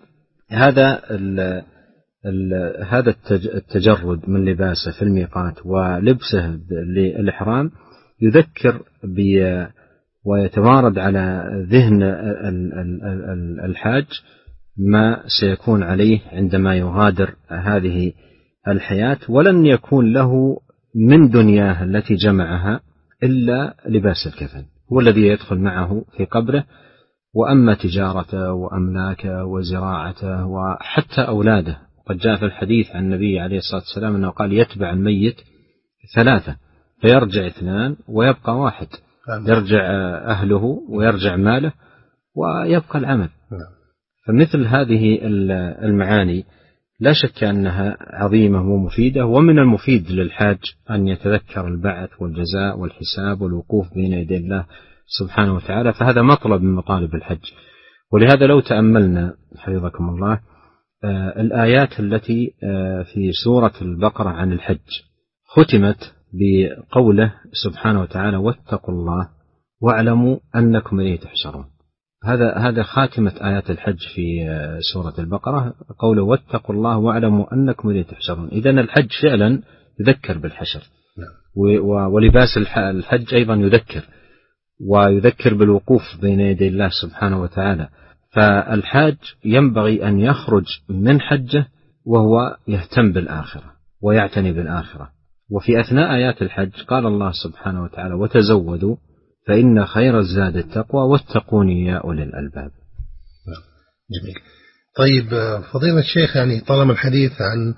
هذا التجرد من لباسه في الميقات ولبسه للإحرام يذكر ويتوارد على ذهن الحاج ما سيكون عليه عندما يغادر هذه الحياة، ولن يكون له من دنياه التي جمعها إلا لباس الكفن، هو الذي يدخل معه في قبره. وأما تجارته وأملاكه وزراعته وحتى أولاده، قد جاء في الحديث عن النبي عليه الصلاة والسلام أنه قال يتبع الميت 3، فيرجع 2 ويبقى 1، يرجع أهله ويرجع ماله ويبقى العمل. فمثل هذه المعاني لا شك أنها عظيمة ومفيدة، ومن المفيد للحاج أن يتذكر البعث والجزاء والحساب والوقوف بين يدي الله سبحانه وتعالى، فهذا مطلب من مطالب الحج. ولهذا لو تأملنا حفظكم الله الآيات التي في سورة البقرة عن الحج ختمت بقوله سبحانه وتعالى واتقوا الله واعلموا أنكم إليه تحشرون. هذا خاتمة آيات الحج في سورة البقرة، قوله واتقوا الله واعلموا أنكم إليه تحشرون. إذن الحج فعلا يذكر بالحشر، ولباس الحج أيضا يذكر بالوقوف بين يدي الله سبحانه وتعالى. فالحاج ينبغي أن يخرج من حجه وهو يهتم بالآخرة ويعتني بالآخرة. وفي أثناء آيات الحج قال الله سبحانه وتعالى وتزودوا فإن خير الزاد التقوى واتقوني يا أولي الألباب. جميل. طيب فضيلة الشيخ، يعني طالما الحديث عن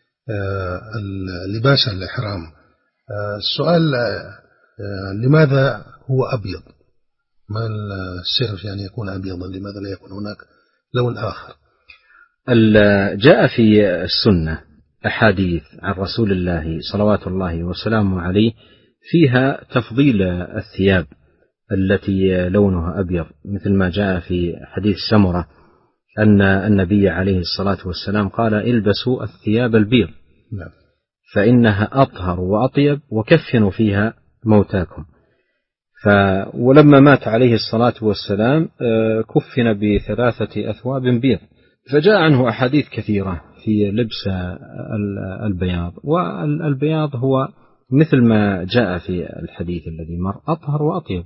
لباس الإحرام، السؤال لماذا هو أبيض؟ ما السر يعني يكون أبيضا؟ لماذا لا يكون هناك لون آخر؟ جاء في السنة أحاديث عن رسول الله صلوات الله وسلامه عليه فيها تفضيل الثياب التي لونها أبيض، مثل ما جاء في حديث سمرة أن النبي عليه الصلاة والسلام قال البسوا الثياب البيض فإنها أطهر وأطيب وكفنوا فيها موتاكم. ولما مات عليه الصلاة والسلام كفن ب3 أثواب بيض. فجاء عنه أحاديث كثيرة في لبس البياض، والبياض هو مثل ما جاء في الحديث الذي مر أطهر وأطيب،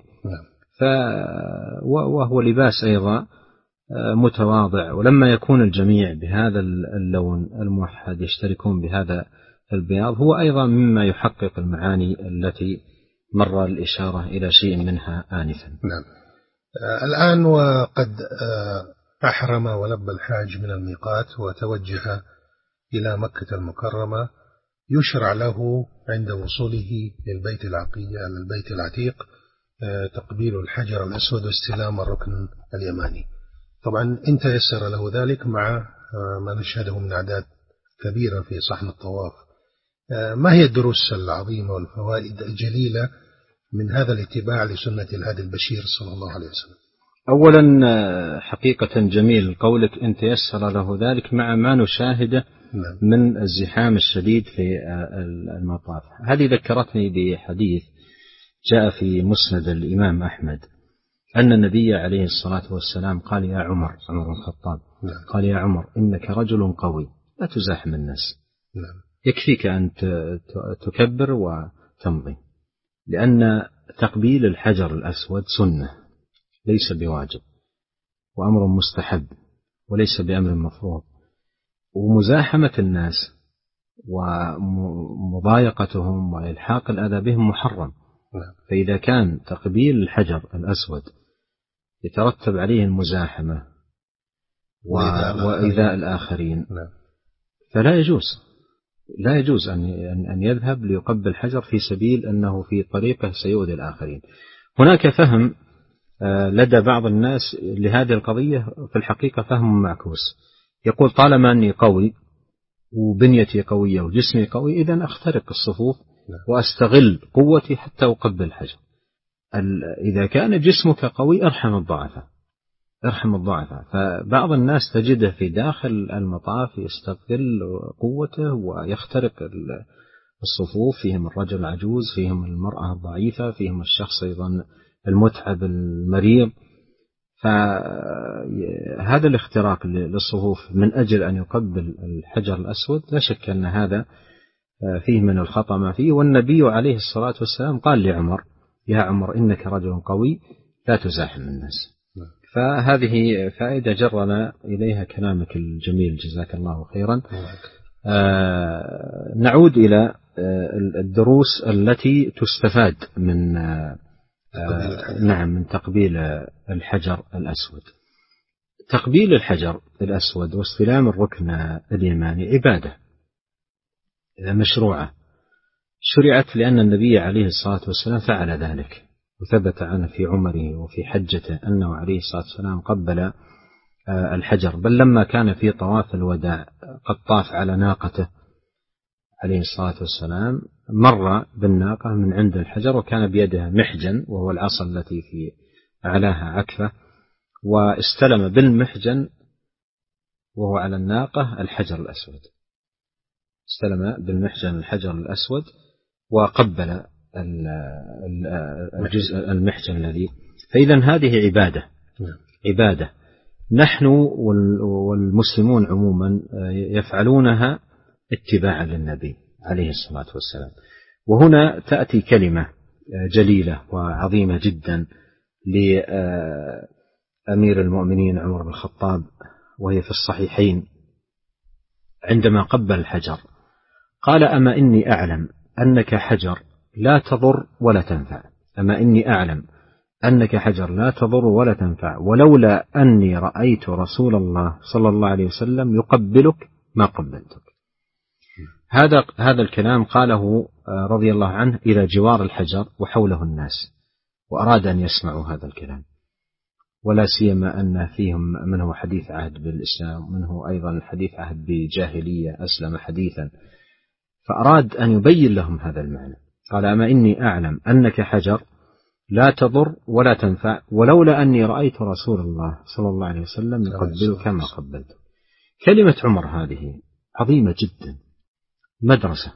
وهو لباس أيضا متواضع. ولما يكون الجميع بهذا اللون الموحد يشتركون بهذا البياض هو أيضا مما يحقق المعاني التي مر الإشارة إلى شيء منها آنفا. نعم. الآن وقد أحرم ولبى الحاج من الميقات وتوجه إلى مكة المكرمة، يشرع له عند وصوله للبيت البيت العتيق تقبيل الحجر الأسود واستلام الركن اليماني. طبعا إن تيسر له ذلك مع ما نشهده من أعداد كبيرة في صحن الطواف. ما هي الدروس العظيمة والفوائد الجليلة من هذا الاتباع لسنة الهادي البشير صلى الله عليه وسلم؟ أولا حقيقة جميل قولك إن تيسر له ذلك مع ما نشاهده من الزحام الشديد في المطاف. هذه ذكرتني بحديث جاء في مسند الإمام أحمد أن النبي عليه الصلاة والسلام قال يا عمر بن الخطاب قال يا عمر إنك رجل قوي لا تزاحم الناس، يكفيك أن تكبر وتمضي، لأن تقبيل الحجر الأسود سنة ليس بواجب وأمر مستحب وليس بأمر مفروض، ومزاحمة الناس ومضايقتهم وإلحاق الأذى بهم محرم. فإذا كان تقبيل الحجر الأسود يترتب عليه المزاحمة وإيذاء الآخرين فلا يجوز. لا يجوز أن يذهب ليقبل الحجر في سبيل أنه في طريقه سيؤذي الآخرين. هناك فهم لدى بعض الناس لهذه القضية في الحقيقة فهم معكوس، يقول طالما أني قوي وبنيتي قوية وجسمي قوي إذن أخترق الصفوف وأستغل قوتي حتى أقبل الحجر. إذا كان جسمك قوي ارحم الضعفاء. فبعض الناس تجده في داخل المطاف يستغل قوته ويخترق الصفوف، فيهم الرجل العجوز، فيهم المرأة الضعيفة، فيهم الشخص أيضا المتعب المريض. فهذا الاختراق للصفوف من أجل أن يقبل الحجر الأسود لا شك أن هذا فيه من الخطأ ما فيه. والنبي عليه الصلاة والسلام قال لعمر: يا عمر إنك رجل قوي لا تزاحم الناس. فهذه فائدة جرنا إليها كلامك الجميل جزاك الله خيرا. نعود إلى الدروس التي تستفاد من من تقبيل الحجر الأسود. تقبيل الحجر الأسود واستلام الركن اليماني عبادة مشروعة شرعت لأن النبي عليه الصلاة والسلام فعل ذلك، وثبت عنه في عمره وفي حجته أنه عليه الصلاة والسلام قبل الحجر، بل لما كان في طواف الوداع قد طاف على ناقته عليه الصلاة والسلام مر بالناقة من عند الحجر وكان بيده محجن وهو العصا التي في أعلاها عكفة، واستلم بالمحجن وهو على الناقة الحجر الأسود، استلم بالمحجن الحجر الأسود وقبل الجزء المحجن الذي. فإذا هذه عبادة نحن والمسلمون عموما يفعلونها اتباعا للنبي عليه الصلاة والسلام. وهنا تأتي كلمة جليلة وعظيمة جدا لأمير المؤمنين عمر بن الخطاب وهي في الصحيحين عندما قبل الحجر قال: أما إني أعلم أنك حجر لا تضر ولا تنفع، أما إني أعلم أنك حجر لا تضر ولا تنفع، ولولا أني رأيت رسول الله صلى الله عليه وسلم يقبلك ما قبلتك. هذا الكلام قاله رضي الله عنه إلى جوار الحجر وحوله الناس، وأراد أن يسمعوا هذا الكلام، ولا سيما أن فيهم من هو حديث عهد بالإسلام، منه أيضا حديث عهد بجاهلية أسلم حديثا، فأراد أن يبين لهم هذا المعنى. قال: أما إني أعلم أنك حجر لا تضر ولا تنفع، ولولا أني رأيت رسول الله صلى الله عليه وسلم يقبلك ما قبلته. كلمة عمر هذه عظيمة جدا، مدرسة،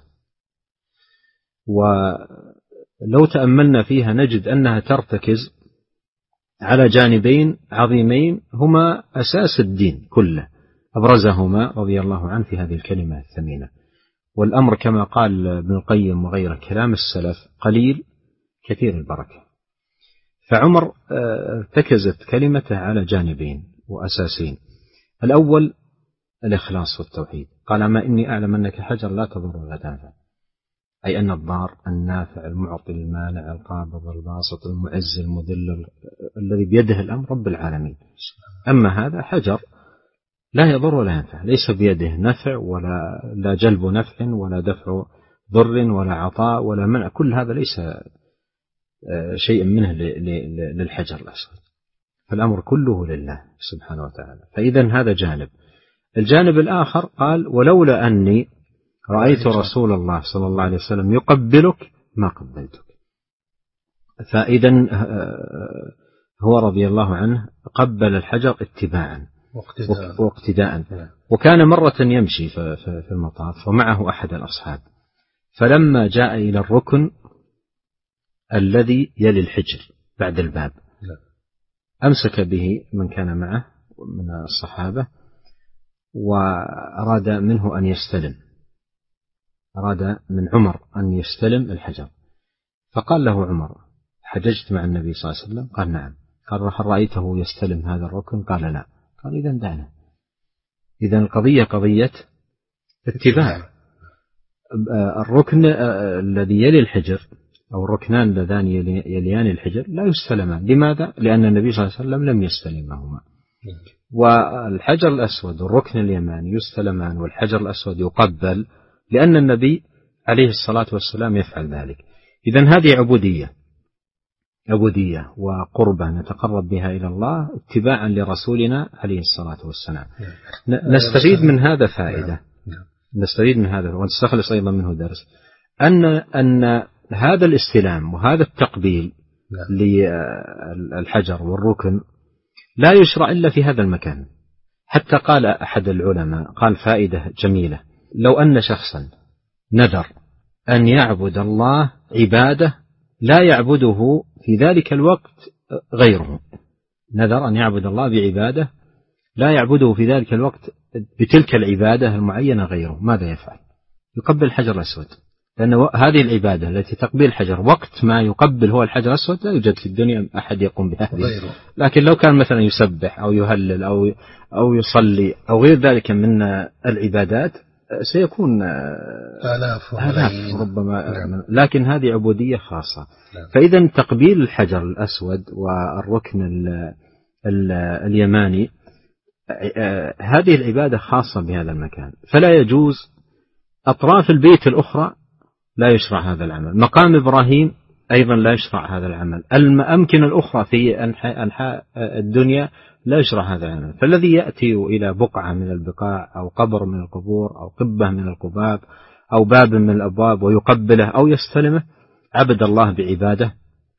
ولو تأملنا فيها نجد أنها ترتكز على جانبين عظيمين هما أساس الدين كله، أبرزهما رضي الله عنه في هذه الكلمة الثمينة. والأمر كما قال ابن القيم وغيره كلام السلف قليل كثير البركة. فعمر ارتكزت كلمته على جانبين وأساسين: الأول الإخلاص والتوحيد، قال: أما إني أعلم أنك حجر لا تضر ولا تنفع، أي أن الضار النافع المعطي المانع القابض الباسط المعز المذل الذي بيده الأمر رب العالمين. أما هذا حجر لا يضر ولا ينفع، ليس بيده نفع ولا جلب نفع ولا دفع ضر ولا عطاء ولا منع، كل هذا ليس شيء منه للحجر الأسود، فالأمر كله لله سبحانه وتعالى. فإذا هذا جانب. الجانب الآخر قال: ولولا أني رأيت رسول الله صلى الله عليه وسلم يقبلك ما قبلتك. فإذا هو رضي الله عنه قبل الحجر اتباعا واقتداء. وكان مرة يمشي في المطاف ومعه أحد الأصحاب، فلما جاء إلى الركن الذي يلي الحجر بعد الباب أمسك به من كان معه من الصحابة وأراد منه أن يستلم، أراد من عمر أن يستلم الحجر، فقال له عمر: حججت مع النبي صلى الله عليه وسلم؟ قال: نعم. قال: هل رأيته يستلم هذا الركن؟ قال: لا. قال: إذن دعنا. إذن القضية قضية اتباع. الركن الذي يلي الحجر أو الركنان اللذان يليان الحجر لا يستلمان. لماذا؟ لأن النبي صلى الله عليه وسلم لم يستلمهما. والحجر الأسود والركن اليماني يستلمان والحجر الأسود يقبل لأن النبي عليه الصلاة والسلام يفعل ذلك. إذن هذه عبودية وقربة نتقرب بها إلى الله اتباعا لرسولنا عليه الصلاة والسلام. نستفيد من هذا فائدة، نستفيد من هذا ونستخلص أيضا منه درس، أن هذا الاستلام وهذا التقبيل للحجر والركن لا يشرع إلا في هذا المكان. حتى قال أحد العلماء، قال فائدة جميلة: لو أن شخصا نذر أن يعبد الله عبادة لا يعبده في ذلك الوقت غيره، نذر أن يعبد الله بعبادة لا يعبده في ذلك الوقت بتلك العبادة المعينة غيره، ماذا يفعل؟ يقبل الحجر الأسود، لأن هذه العبادة التي تقبيل الحجر وقت ما يقبل هو الحجر الأسود لا يوجد في الدنيا أحد يقوم بهذه. لكن لو كان مثلا يسبح أو يهلل أو يصلي أو غير ذلك من العبادات سيكون آلاف ربما. لكن هذه عبودية خاصة. فإذا تقبيل الحجر الأسود والركن اليماني هذه العبادة خاصة بهذا المكان، فلا يجوز. أطراف البيت الأخرى لا يشرع هذا العمل، مقام إبراهيم أيضا لا يشرع هذا العمل، الأمكنة الأخرى في أنحاء الدنيا لا يشرع هذا العمل. فالذي يأتي إلى بقعة من البقاع أو قبر من القبور أو قبة من القباب أو باب من الأبواب ويقبله أو يستلمه عبد الله بعبادة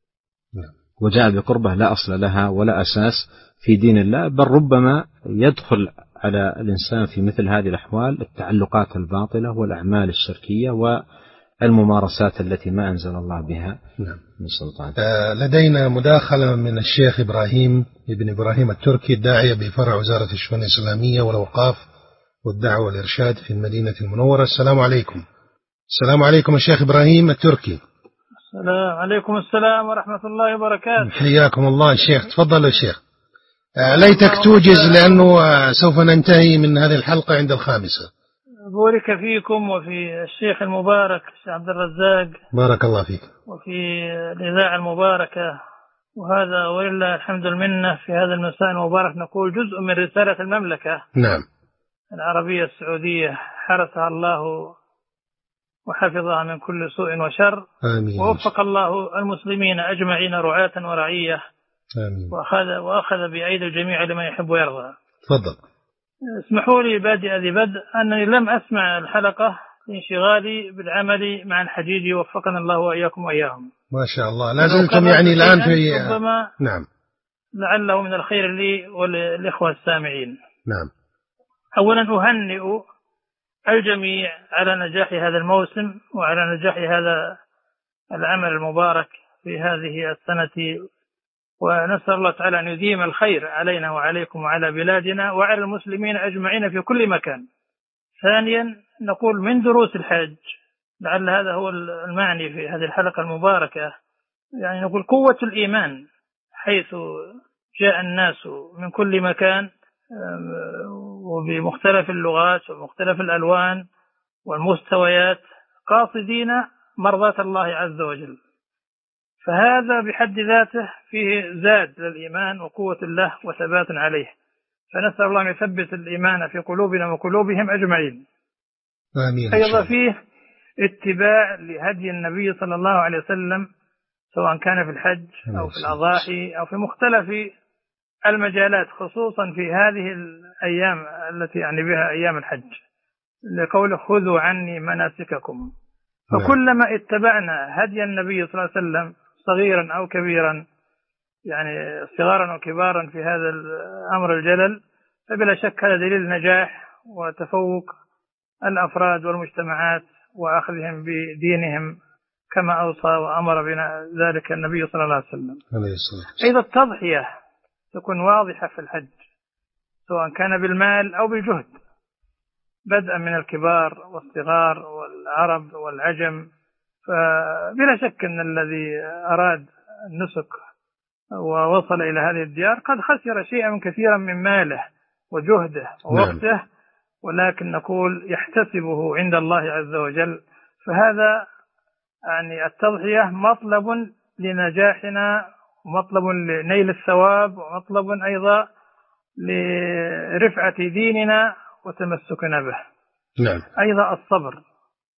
وجاء بقربة لا أصل لها ولا أساس في دين الله، بل ربما يدخل على الإنسان في مثل هذه الأحوال التعلقات الباطلة والأعمال الشركية والممارسات التي ما أنزل الله بها من سلطان. لدينا مداخلة من الشيخ إبراهيم ابن إبراهيم التركي، الداعية بفرع وزارة الشؤون الإسلامية والأوقاف والدعوة والإرشاد في المدينة المنورة. السلام عليكم. السلام عليكم الشيخ إبراهيم التركي. السلام عليكم. السلام ورحمة الله وبركاته. حياكم الله الشيخ. تفضل الشيخ. ليتك توجز لأنه سوف ننتهي من هذه الحلقة عند 5. بورك فيكم وفي الشيخ المبارك الشيخ عبد الرزاق، بارك الله فيك، وفي الإذاعة المباركة. وهذا ولله الحمد المنة في هذا المساء المبارك نقول جزء من رسالة المملكة العربية السعودية، حرسها الله وحفظها من كل سوء وشر. آمين. ووفق الله المسلمين أجمعين رعاة ورعية. آمين. وأخذ بأيدي الجميع لما يحب ويرضى. تفضل. اسمحوا لي بادئ ذي بدء أنني لم أسمع الحلقة لانشغالي بالعمل مع الحجيج، وفقنا الله وإياكم وإياهم. ما شاء الله. لازلتم يعني الآن في نعم، لعله من الخير لي وللإخوة السامعين. نعم. أولا أهنئ الجميع على نجاح هذا الموسم وعلى نجاح هذا العمل المبارك في هذه السنة، ونسأل الله تعالى أن يديم الخير علينا وعليكم وعلى بلادنا وعلى المسلمين أجمعين في كل مكان. ثانيا نقول من دروس الحج، لعل هذا هو المعني في هذه الحلقة المباركة، يعني نقول قوة الإيمان، حيث جاء الناس من كل مكان وبمختلف اللغات ومختلف الألوان والمستويات قاصدين مرضاة الله عز وجل، فهذا بحد ذاته فيه زاد للإيمان وقوة الله وثبات عليه. فنسأل الله أن يثبت الإيمان في قلوبنا وقلوبهم أجمعين. آمين. أيضا فيه اتباع لهدي النبي صلى الله عليه وسلم، سواء كان في الحج أو في الأضاحي أو في مختلف المجالات، خصوصا في هذه الأيام التي يعني بها أيام الحج، لقوله خذوا عني مناسككم. فكلما اتبعنا هدي النبي صلى الله عليه وسلم صغيرا أو كبيرا، يعني صغارا وكبارا في هذا الأمر الجلل، فبلا شك هذا دليل نجاح وتفوق الأفراد والمجتمعات وأخذهم بدينهم كما أوصى وأمر بنا ذلك النبي صلى الله عليه وسلم. أيضا التضحية تكون واضحة في الحج، سواء كان بالمال أو بالجهد، بدءا من الكبار والصغار والعرب والعجم. فبلا شك أن الذي أراد النسك ووصل إلى هذه الديار قد خسر شيئا كثيرا من ماله وجهده ووقته، ولكن نقول يحتسبه عند الله عز وجل. فهذا يعني التضحية مطلب لنجاحنا ومطلب لنيل الثواب ومطلب أيضا لرفعة ديننا وتمسكنا به. نعم. أيضا الصبر،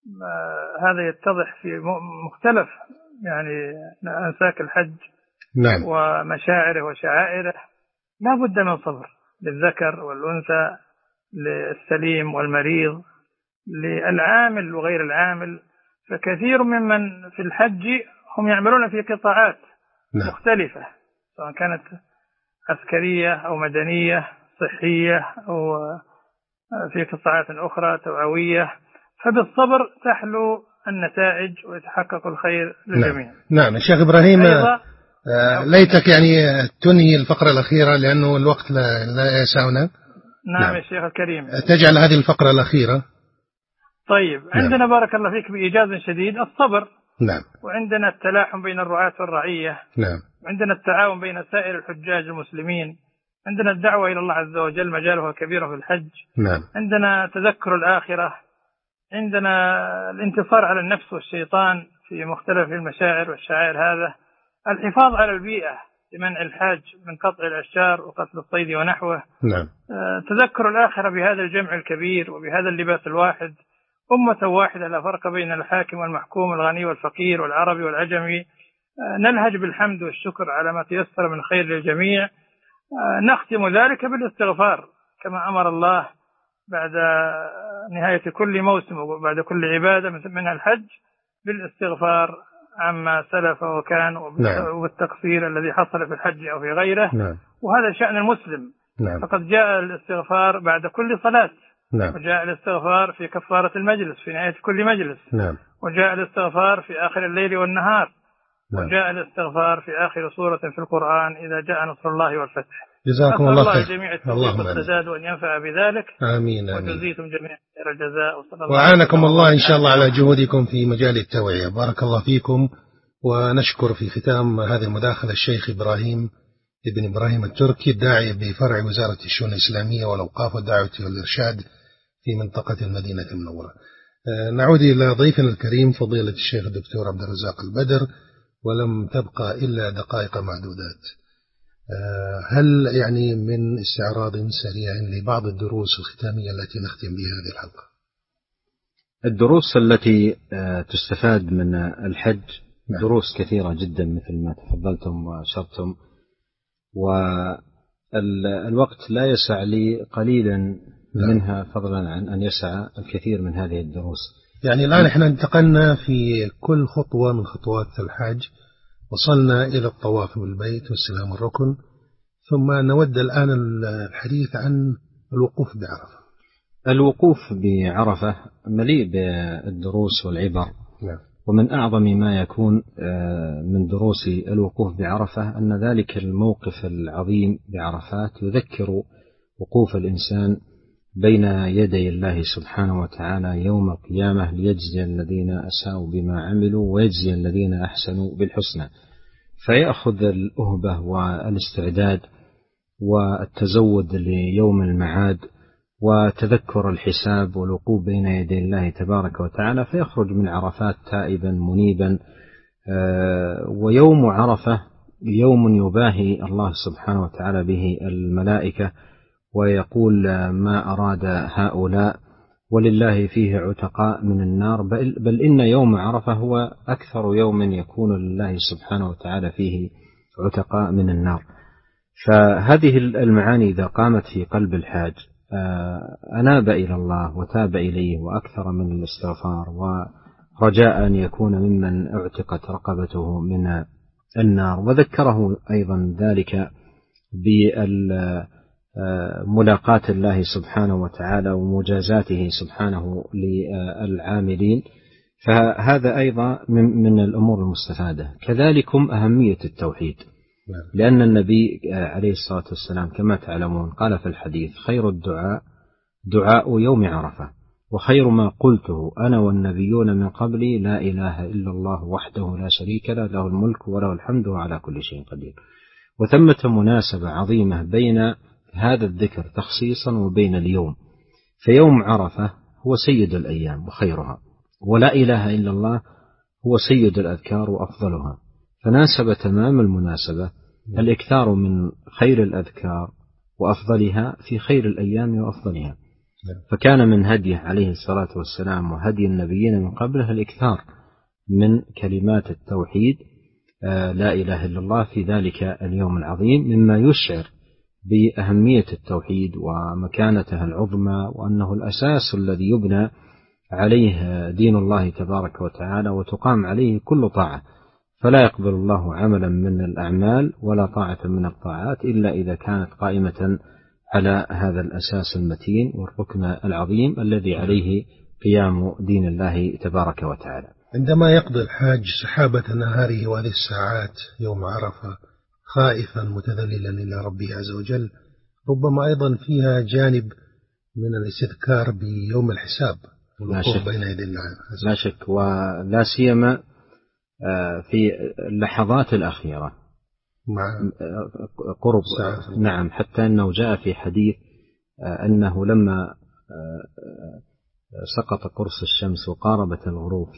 هذا يتضح في مختلف يعني أنساك الحج نعم. ومشاعره وشعائره. لا بد من صبر للذكر والأنثى، للسليم والمريض، للعامل وغير العامل. فكثير ممن في الحج هم يعملون في قطاعات مختلفة، سواء كانت عسكرية أو مدنية صحية أو في قطاعات أخرى توعوية. فبالصبر تحلو النتائج ويتحقق الخير للجميع. نعم الشيخ إبراهيم، ليتك يعني تنهي الفقرة الأخيرة لأنه الوقت لا يسعنا. نعم يا شيخ الكريم، تجعل هذه الفقرة الأخيرة. طيب عندنا بارك الله فيك بإيجاز شديد الصبر. نعم. وعندنا التلاحم بين الرعاة والرعية. نعم. وعندنا التعاون بين سائر الحجاج المسلمين. عندنا الدعوة إلى الله عز وجل مجالها كبيرة في الحج. نعم. عندنا تذكر الآخرة. عندنا الانتصار على النفس والشيطان في مختلف المشاعر والشعائر. هذا الحفاظ على البيئة لمنع الحاج من قطع الأشجار وقتل الصيد ونحوه. نعم. تذكر الآخرة بهذا الجمع الكبير وبهذا اللباس الواحد، أمة واحدة لا فرق بين الحاكم والمحكوم، الغني والفقير والعربي والعجمي. نلهج بالحمد والشكر على ما تيسر من خير للجميع. نختم ذلك بالاستغفار كما أمر الله بعد نهاية كل موسم وبعد كل عبادة منها الحج، بالاستغفار عما سلف وكان والتقصير الذي حصل في الحج أو في غيره. وهذا شأن المسلم. فقد جاء الاستغفار بعد كل صلاة. وجاء الاستغفار في كفارة المجلس في نهاية كل مجلس. وجاء الاستغفار في آخر الليل والنهار. وجاء الاستغفار في آخر سورة في القرآن إذا جاء نصر الله والفتح. جزاكم الله خير. جميع التوفيق والسداد وأن ينفع بذلك. آمين. وجزيتم جميعا خير الجزاء. وعانكم الله إن شاء الله على جهودكم في مجال التوعية. بارك الله فيكم. ونشكر في ختام هذه المداخلة الشيخ إبراهيم ابن إبراهيم التركي، الداعية بفرع وزارة الشؤون الإسلامية والأوقاف والدعوة والإرشاد في منطقة المدينة المنورة. نعود إلى ضيفنا الكريم فضيلة الشيخ الدكتور عبد الرزاق البدر، ولم تبقى إلا دقائق معدودات. هل يعني من استعراض سريع لبعض الدروس الختامية التي نختم بها هذه الحلقة؟ الدروس التي تستفاد من الحج دروس كثيرة جدا مثل ما تفضلتم وأشرتم، والوقت لا يسع لي قليلا منها فضلا عن أن يسع الكثير من هذه الدروس. يعني الآن احنا انتقلنا في كل خطوة من خطوات الحج، وصلنا إلى الطواف بالبيت واستلام الركن، ثم نود الآن الحديث عن الوقوف بعرفة. الوقوف بعرفة مليء بالدروس والعبر. ومن أعظم ما يكون من دروس الوقوف بعرفة أن ذلك الموقف العظيم بعرفات يذكر وقوف الإنسان بين يدي الله سبحانه وتعالى يوم القيامة ليجزي الذين أساءوا بما عملوا ويجزي الذين أحسنوا بالحسنى. فيأخذ الأهبة والاستعداد والتزود ليوم المعاد وتذكر الحساب والوقوف بين يدي الله تبارك وتعالى، فيخرج من عرفات تائبا منيبا. ويوم عرفة يوم يباهي الله سبحانه وتعالى به الملائكة ويقول ما أراد هؤلاء، ولله فيه عتقاء من النار، بل إن يوم عرفة هو أكثر يوم يكون لله سبحانه وتعالى فيه عتقاء من النار. فهذه المعاني إذا قامت في قلب الحاج أناب إلى الله وتاب إليه وأكثر من الاستغفار، ورجاء أن يكون ممن اعتقت رقبته من النار، وذكره أيضا ذلك بملاقاة الله سبحانه وتعالى ومجازاته سبحانه للعاملين. فهذا أيضا من الأمور المستفادة. كذلكم أهمية التوحيد، لأن النبي عليه الصلاة والسلام كما تعلمون قال في الحديث خير الدعاء دعاء يوم عرفة، وخير ما قلته أنا والنبيون من قبلي لا إله إلا الله وحده لا شريك له، له الملك وله الحمد وعلى كل شيء قدير. وثمة مناسبة عظيمة بين هذا الذكر تخصيصا وبين اليوم. فيوم عرفة هو سيد الأيام وخيرها، ولا إله إلا الله هو سيد الأذكار وأفضلها، فناسب تمام المناسبة الإكثار من خير الأذكار وأفضلها في خير الأيام وأفضلها. فكان من هديه عليه الصلاة والسلام وهدي النبيين من قبله الإكثار من كلمات التوحيد لا إله إلا الله في ذلك اليوم العظيم، مما يشعر بأهمية التوحيد ومكانته العظمى، وأنه الأساس الذي يبنى عليه دين الله تبارك وتعالى وتقام عليه كل طاعة. فلا يقبل الله عملا من الأعمال ولا طاعة من الطاعات إلا إذا كانت قائمة على هذا الأساس المتين والركن العظيم الذي عليه قيام دين الله تبارك وتعالى. عندما يقضي الحاج سحابة نهاره وهذه الساعات يوم عرفة خائفا متذللا إلى ربه عز وجل، ربما أيضا فيها جانب من الاستذكار بيوم الحساب والوقوف بين يدي الله. لا شك، ولا سيما في اللحظات الأخيرة مع قرب نعم، حتى أنه جاء في حديث أنه لما سقط قرص الشمس وقاربت الغروب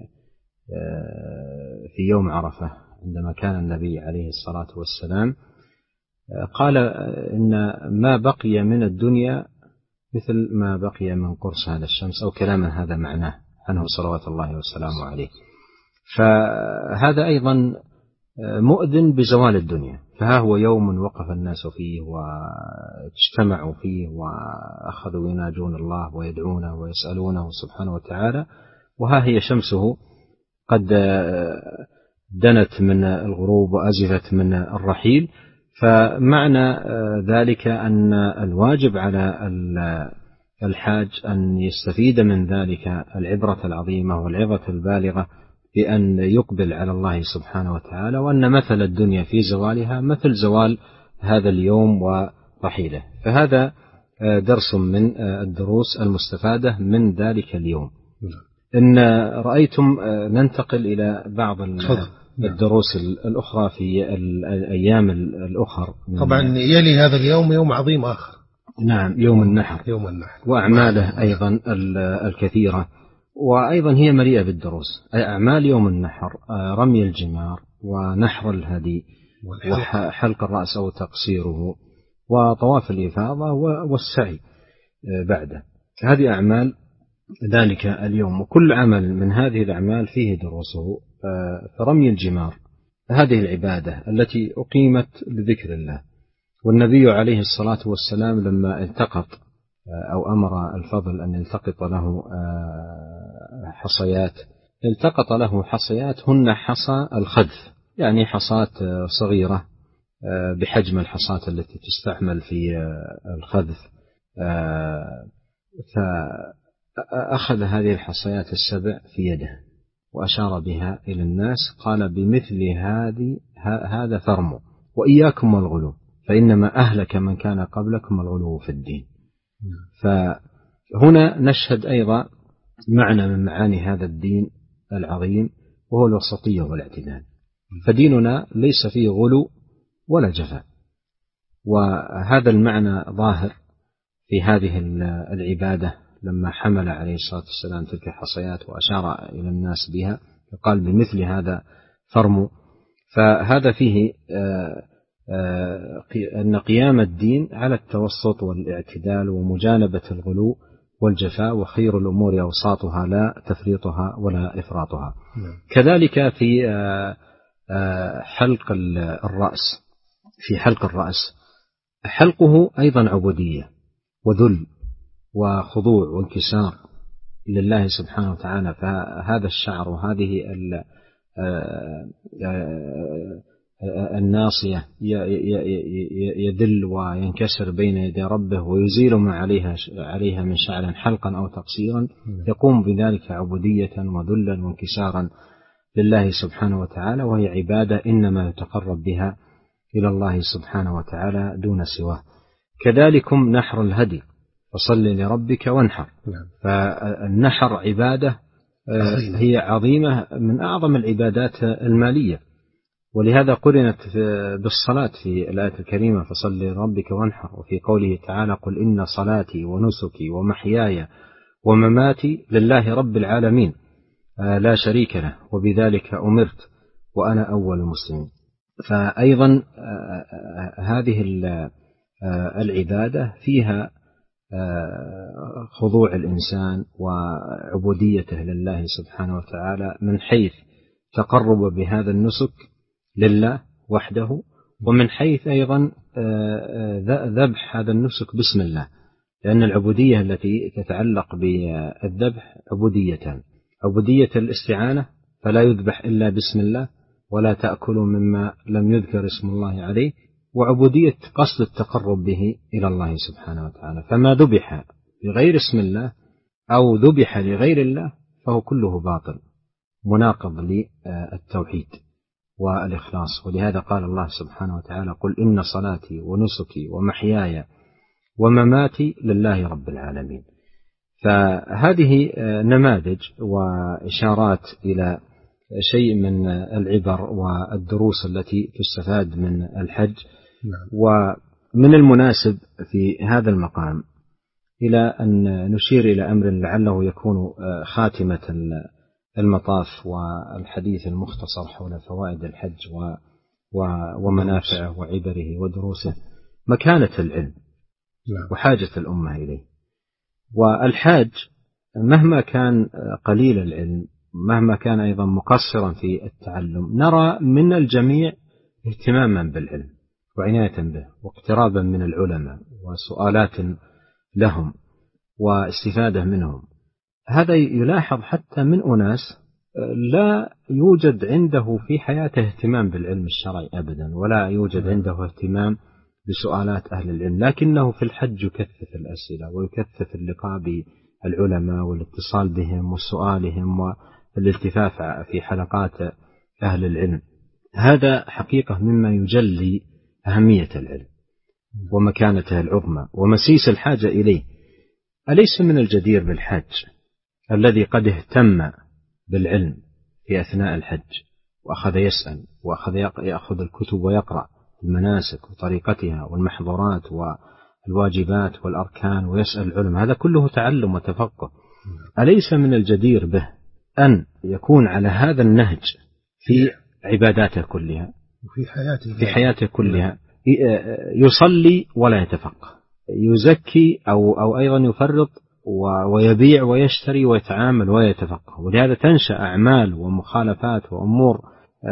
في يوم عرفة عندما كان النبي عليه الصلاة والسلام قال إن ما بقي من الدنيا مثل ما بقي من قرص هذا الشمس، أو كلاما هذا معناه عنه صلوات الله والسلام عليه. فهذا أيضا مؤذن بزوال الدنيا، فها هو يوم وقف الناس فيه واجتمعوا فيه وأخذوا يناجون الله ويدعونه ويسألونه سبحانه وتعالى، وها هي شمسه قد دنت من الغروب وأزفت من الرحيل. فمعنى ذلك أن الواجب على الحاج أن يستفيد من ذلك العبرة العظيمة والعظة البالغة بأن يقبل على الله سبحانه وتعالى، وأن مثل الدنيا في زوالها مثل زوال هذا اليوم ورحيله. فهذا درس من الدروس المستفادة من ذلك اليوم. إن رأيتم ننتقل إلى بعض الدروس الأخرى في الأيام الأخرى. طبعا يلي هذا اليوم يوم عظيم آخر، نعم، يوم النحر وأعماله أيضا الكثيرة، وأيضا هي مليئة بالدروس. أعمال يوم النحر رمي الجمار ونحر الهدي وحلق الرأس أو تقصيره وطواف الإفاضة والسعي بعده. هذه أعمال ذلك اليوم، وكل عمل من هذه الأعمال فيه دروسه. فرمي الجمار هذه العبادة التي أقيمت لذكر الله، والنبي عليه الصلاة والسلام لما التقط أو أمر الفضل أن يلتقط له حصيات، التقط له حصيات هن حصى الخذف، يعني حصات صغيرة بحجم الحصات التي تستعمل في الخذف. فأخذ هذه الحصيات السبع في يده وأشار بها إلى الناس، قال بمثل هذا فرموا وإياكم والغلو، فإنما أهلك من كان قبلكم الغلو في الدين. فهنا نشهد أيضا معنى من معاني هذا الدين العظيم، وهو الوسطية والاعتدال. فديننا ليس فيه غلو ولا جفاء، وهذا المعنى ظاهر في هذه العبادة لما حمل عليه الصلاة والسلام تلك الحصيات وأشار إلى الناس بها قال بمثل هذا فرموا. فهذا فيه أن قيام الدين على التوسط والاعتدال ومجانبة الغلو والجفاء، وخير الأمور أوساطها لا تفريطها ولا إفراطها. كذلك في حلق الرأس، في حلق الرأس حلقه أيضا عبودية وذل وخضوع وانكسار لله سبحانه وتعالى. فهذا الشعر وهذه الناصية يذل وينكسر بين يدي ربه ويزيل ما عليها من شعر حلقا أو تقصيرا، يقوم بذلك عبودية وذلا وانكسارا لله سبحانه وتعالى، وهي عبادة إنما يتقرب بها إلى الله سبحانه وتعالى دون سواه. كذلكم نحر الهدي فصل لربك وانحر. فالنحر عبادة هي عظيمة من أعظم العبادات المالية، ولهذا قرنت بالصلاة في الآية الكريمة فصل لربك وانحر، وفي قوله تعالى قل إن صلاتي ونسكي ومحياي ومماتي لله رب العالمين لا شريك له وبذلك أمرت وأنا أول المسلمين. فأيضا هذه العبادة فيها خضوع الإنسان وعبوديته لله سبحانه وتعالى من حيث تقرب بهذا النسك لله وحده، ومن حيث أيضا ذبح هذا النسك باسم الله، لأن العبودية التي تتعلق بالذبح عبوديتان: عبودية الاستعانة فلا يذبح إلا باسم الله ولا تأكلوا مما لم يذكر اسم الله عليه، وعبودية قصد التقرب به إلى الله سبحانه وتعالى. فما ذبح بغير اسم الله أو ذبح لغير الله فهو كله باطل مناقض للتوحيد والإخلاص. ولهذا قال الله سبحانه وتعالى: قل إن صلاتي ونسكي ومحياي ومماتي لله رب العالمين. فهذه نماذج وإشارات إلى شيء من العبر والدروس التي تستفاد من الحج. ومن المناسب في هذا المقام إلى أن نشير إلى أمر لعله يكون خاتمة المطاف والحديث المختصر حول فوائد الحج ومنافعه وعبره ودروسه: مكانة العلم وحاجة الأمة إليه. والحاج مهما كان قليل العلم، مهما كان أيضا مقصرا في التعلم، نرى من الجميع اهتماما بالعلم وعناية به واقترابا من العلماء وسؤالات لهم واستفادة منهم. هذا يلاحظ حتى من أناس لا يوجد عنده في حياته اهتمام بالعلم الشرعي أبدا، ولا يوجد عنده اهتمام بسؤالات أهل العلم، لكنه في الحج يكثف الأسئلة ويكثف اللقاء بالعلماء والاتصال بهم وسؤالهم والالتفاف في حلقات أهل العلم. هذا حقيقة مما يجلي أهمية العلم ومكانته العظمى ومسيس الحاجة إليه. أليس من الجدير بالحج الذي قد اهتم بالعلم في أثناء الحج وأخذ يسأل وأخذ يأخذ الكتب ويقرأ المناسك وطريقتها والمحظورات والواجبات والأركان ويسأل العلم؟ هذا كله تعلم وتفقه. أليس من الجدير به أن يكون على هذا النهج في عباداته كلها في حياته كلها؟ يصلي ولا يتفقه، يزكي أو أيضا يفرط ويبيع ويشتري ويتعامل ولا يتفقه. ولهذا تنشأ أعمال ومخالفات وأمور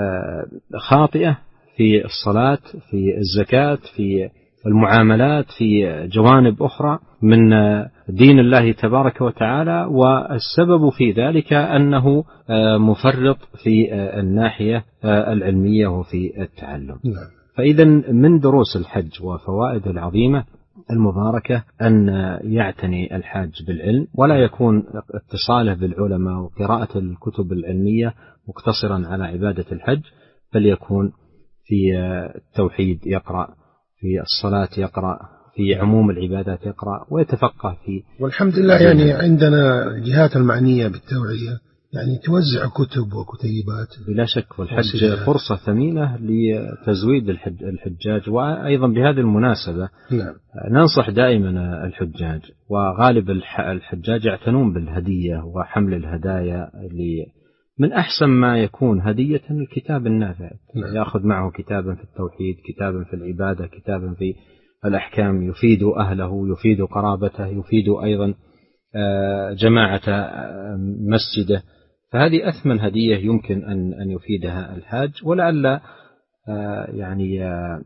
خاطئة في الصلاة، في الزكاة، في المعاملات، في جوانب أخرى من دين الله تبارك وتعالى، والسبب في ذلك أنه مفرط في الناحية العلمية وفي التعلم. فإذا من دروس الحج وفوائد العظيمة المباركة أن يعتني الحاج بالعلم، ولا يكون اتصاله بالعلماء وقراءة الكتب العلمية مقتصرا على عبادة الحج، بل يكون في التوحيد يقرأ، في الصلاة يقرأ، في عموم العبادات يقرأ ويتفقه في. والحمد لله يعني عندنا الجهات المعنية بالتوعية يعني توزع كتب وكتيبات بلا شك. والحج فرصة ثمينة لتزويد الحجاج. وأيضا بهذه المناسبة ننصح دائما الحجاج، وغالب الحجاج يعتنون بالهدية وحمل الهدايا من أحسن ما يكون هدية الكتاب النافع. يأخذ معه كتابا في التوحيد، كتابا في العبادة، كتابا في الأحكام يفيد أهله، يفيد قرابته، يفيد أيضا جماعة مسجده. فهذه أثمن هدية يمكن أن يفيدها الحاج. ولعل يعني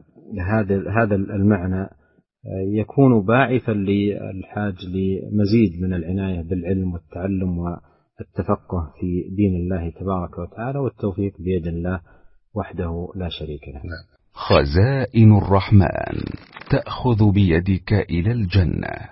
هذا المعنى يكون باعثا للحاج لمزيد من العناية بالعلم والتعلم والتفقه في دين الله تبارك وتعالى، والتوفيق بيد الله وحده لا شريك له. خزائن الرحمن تأخذ بيدك إلى الجنة.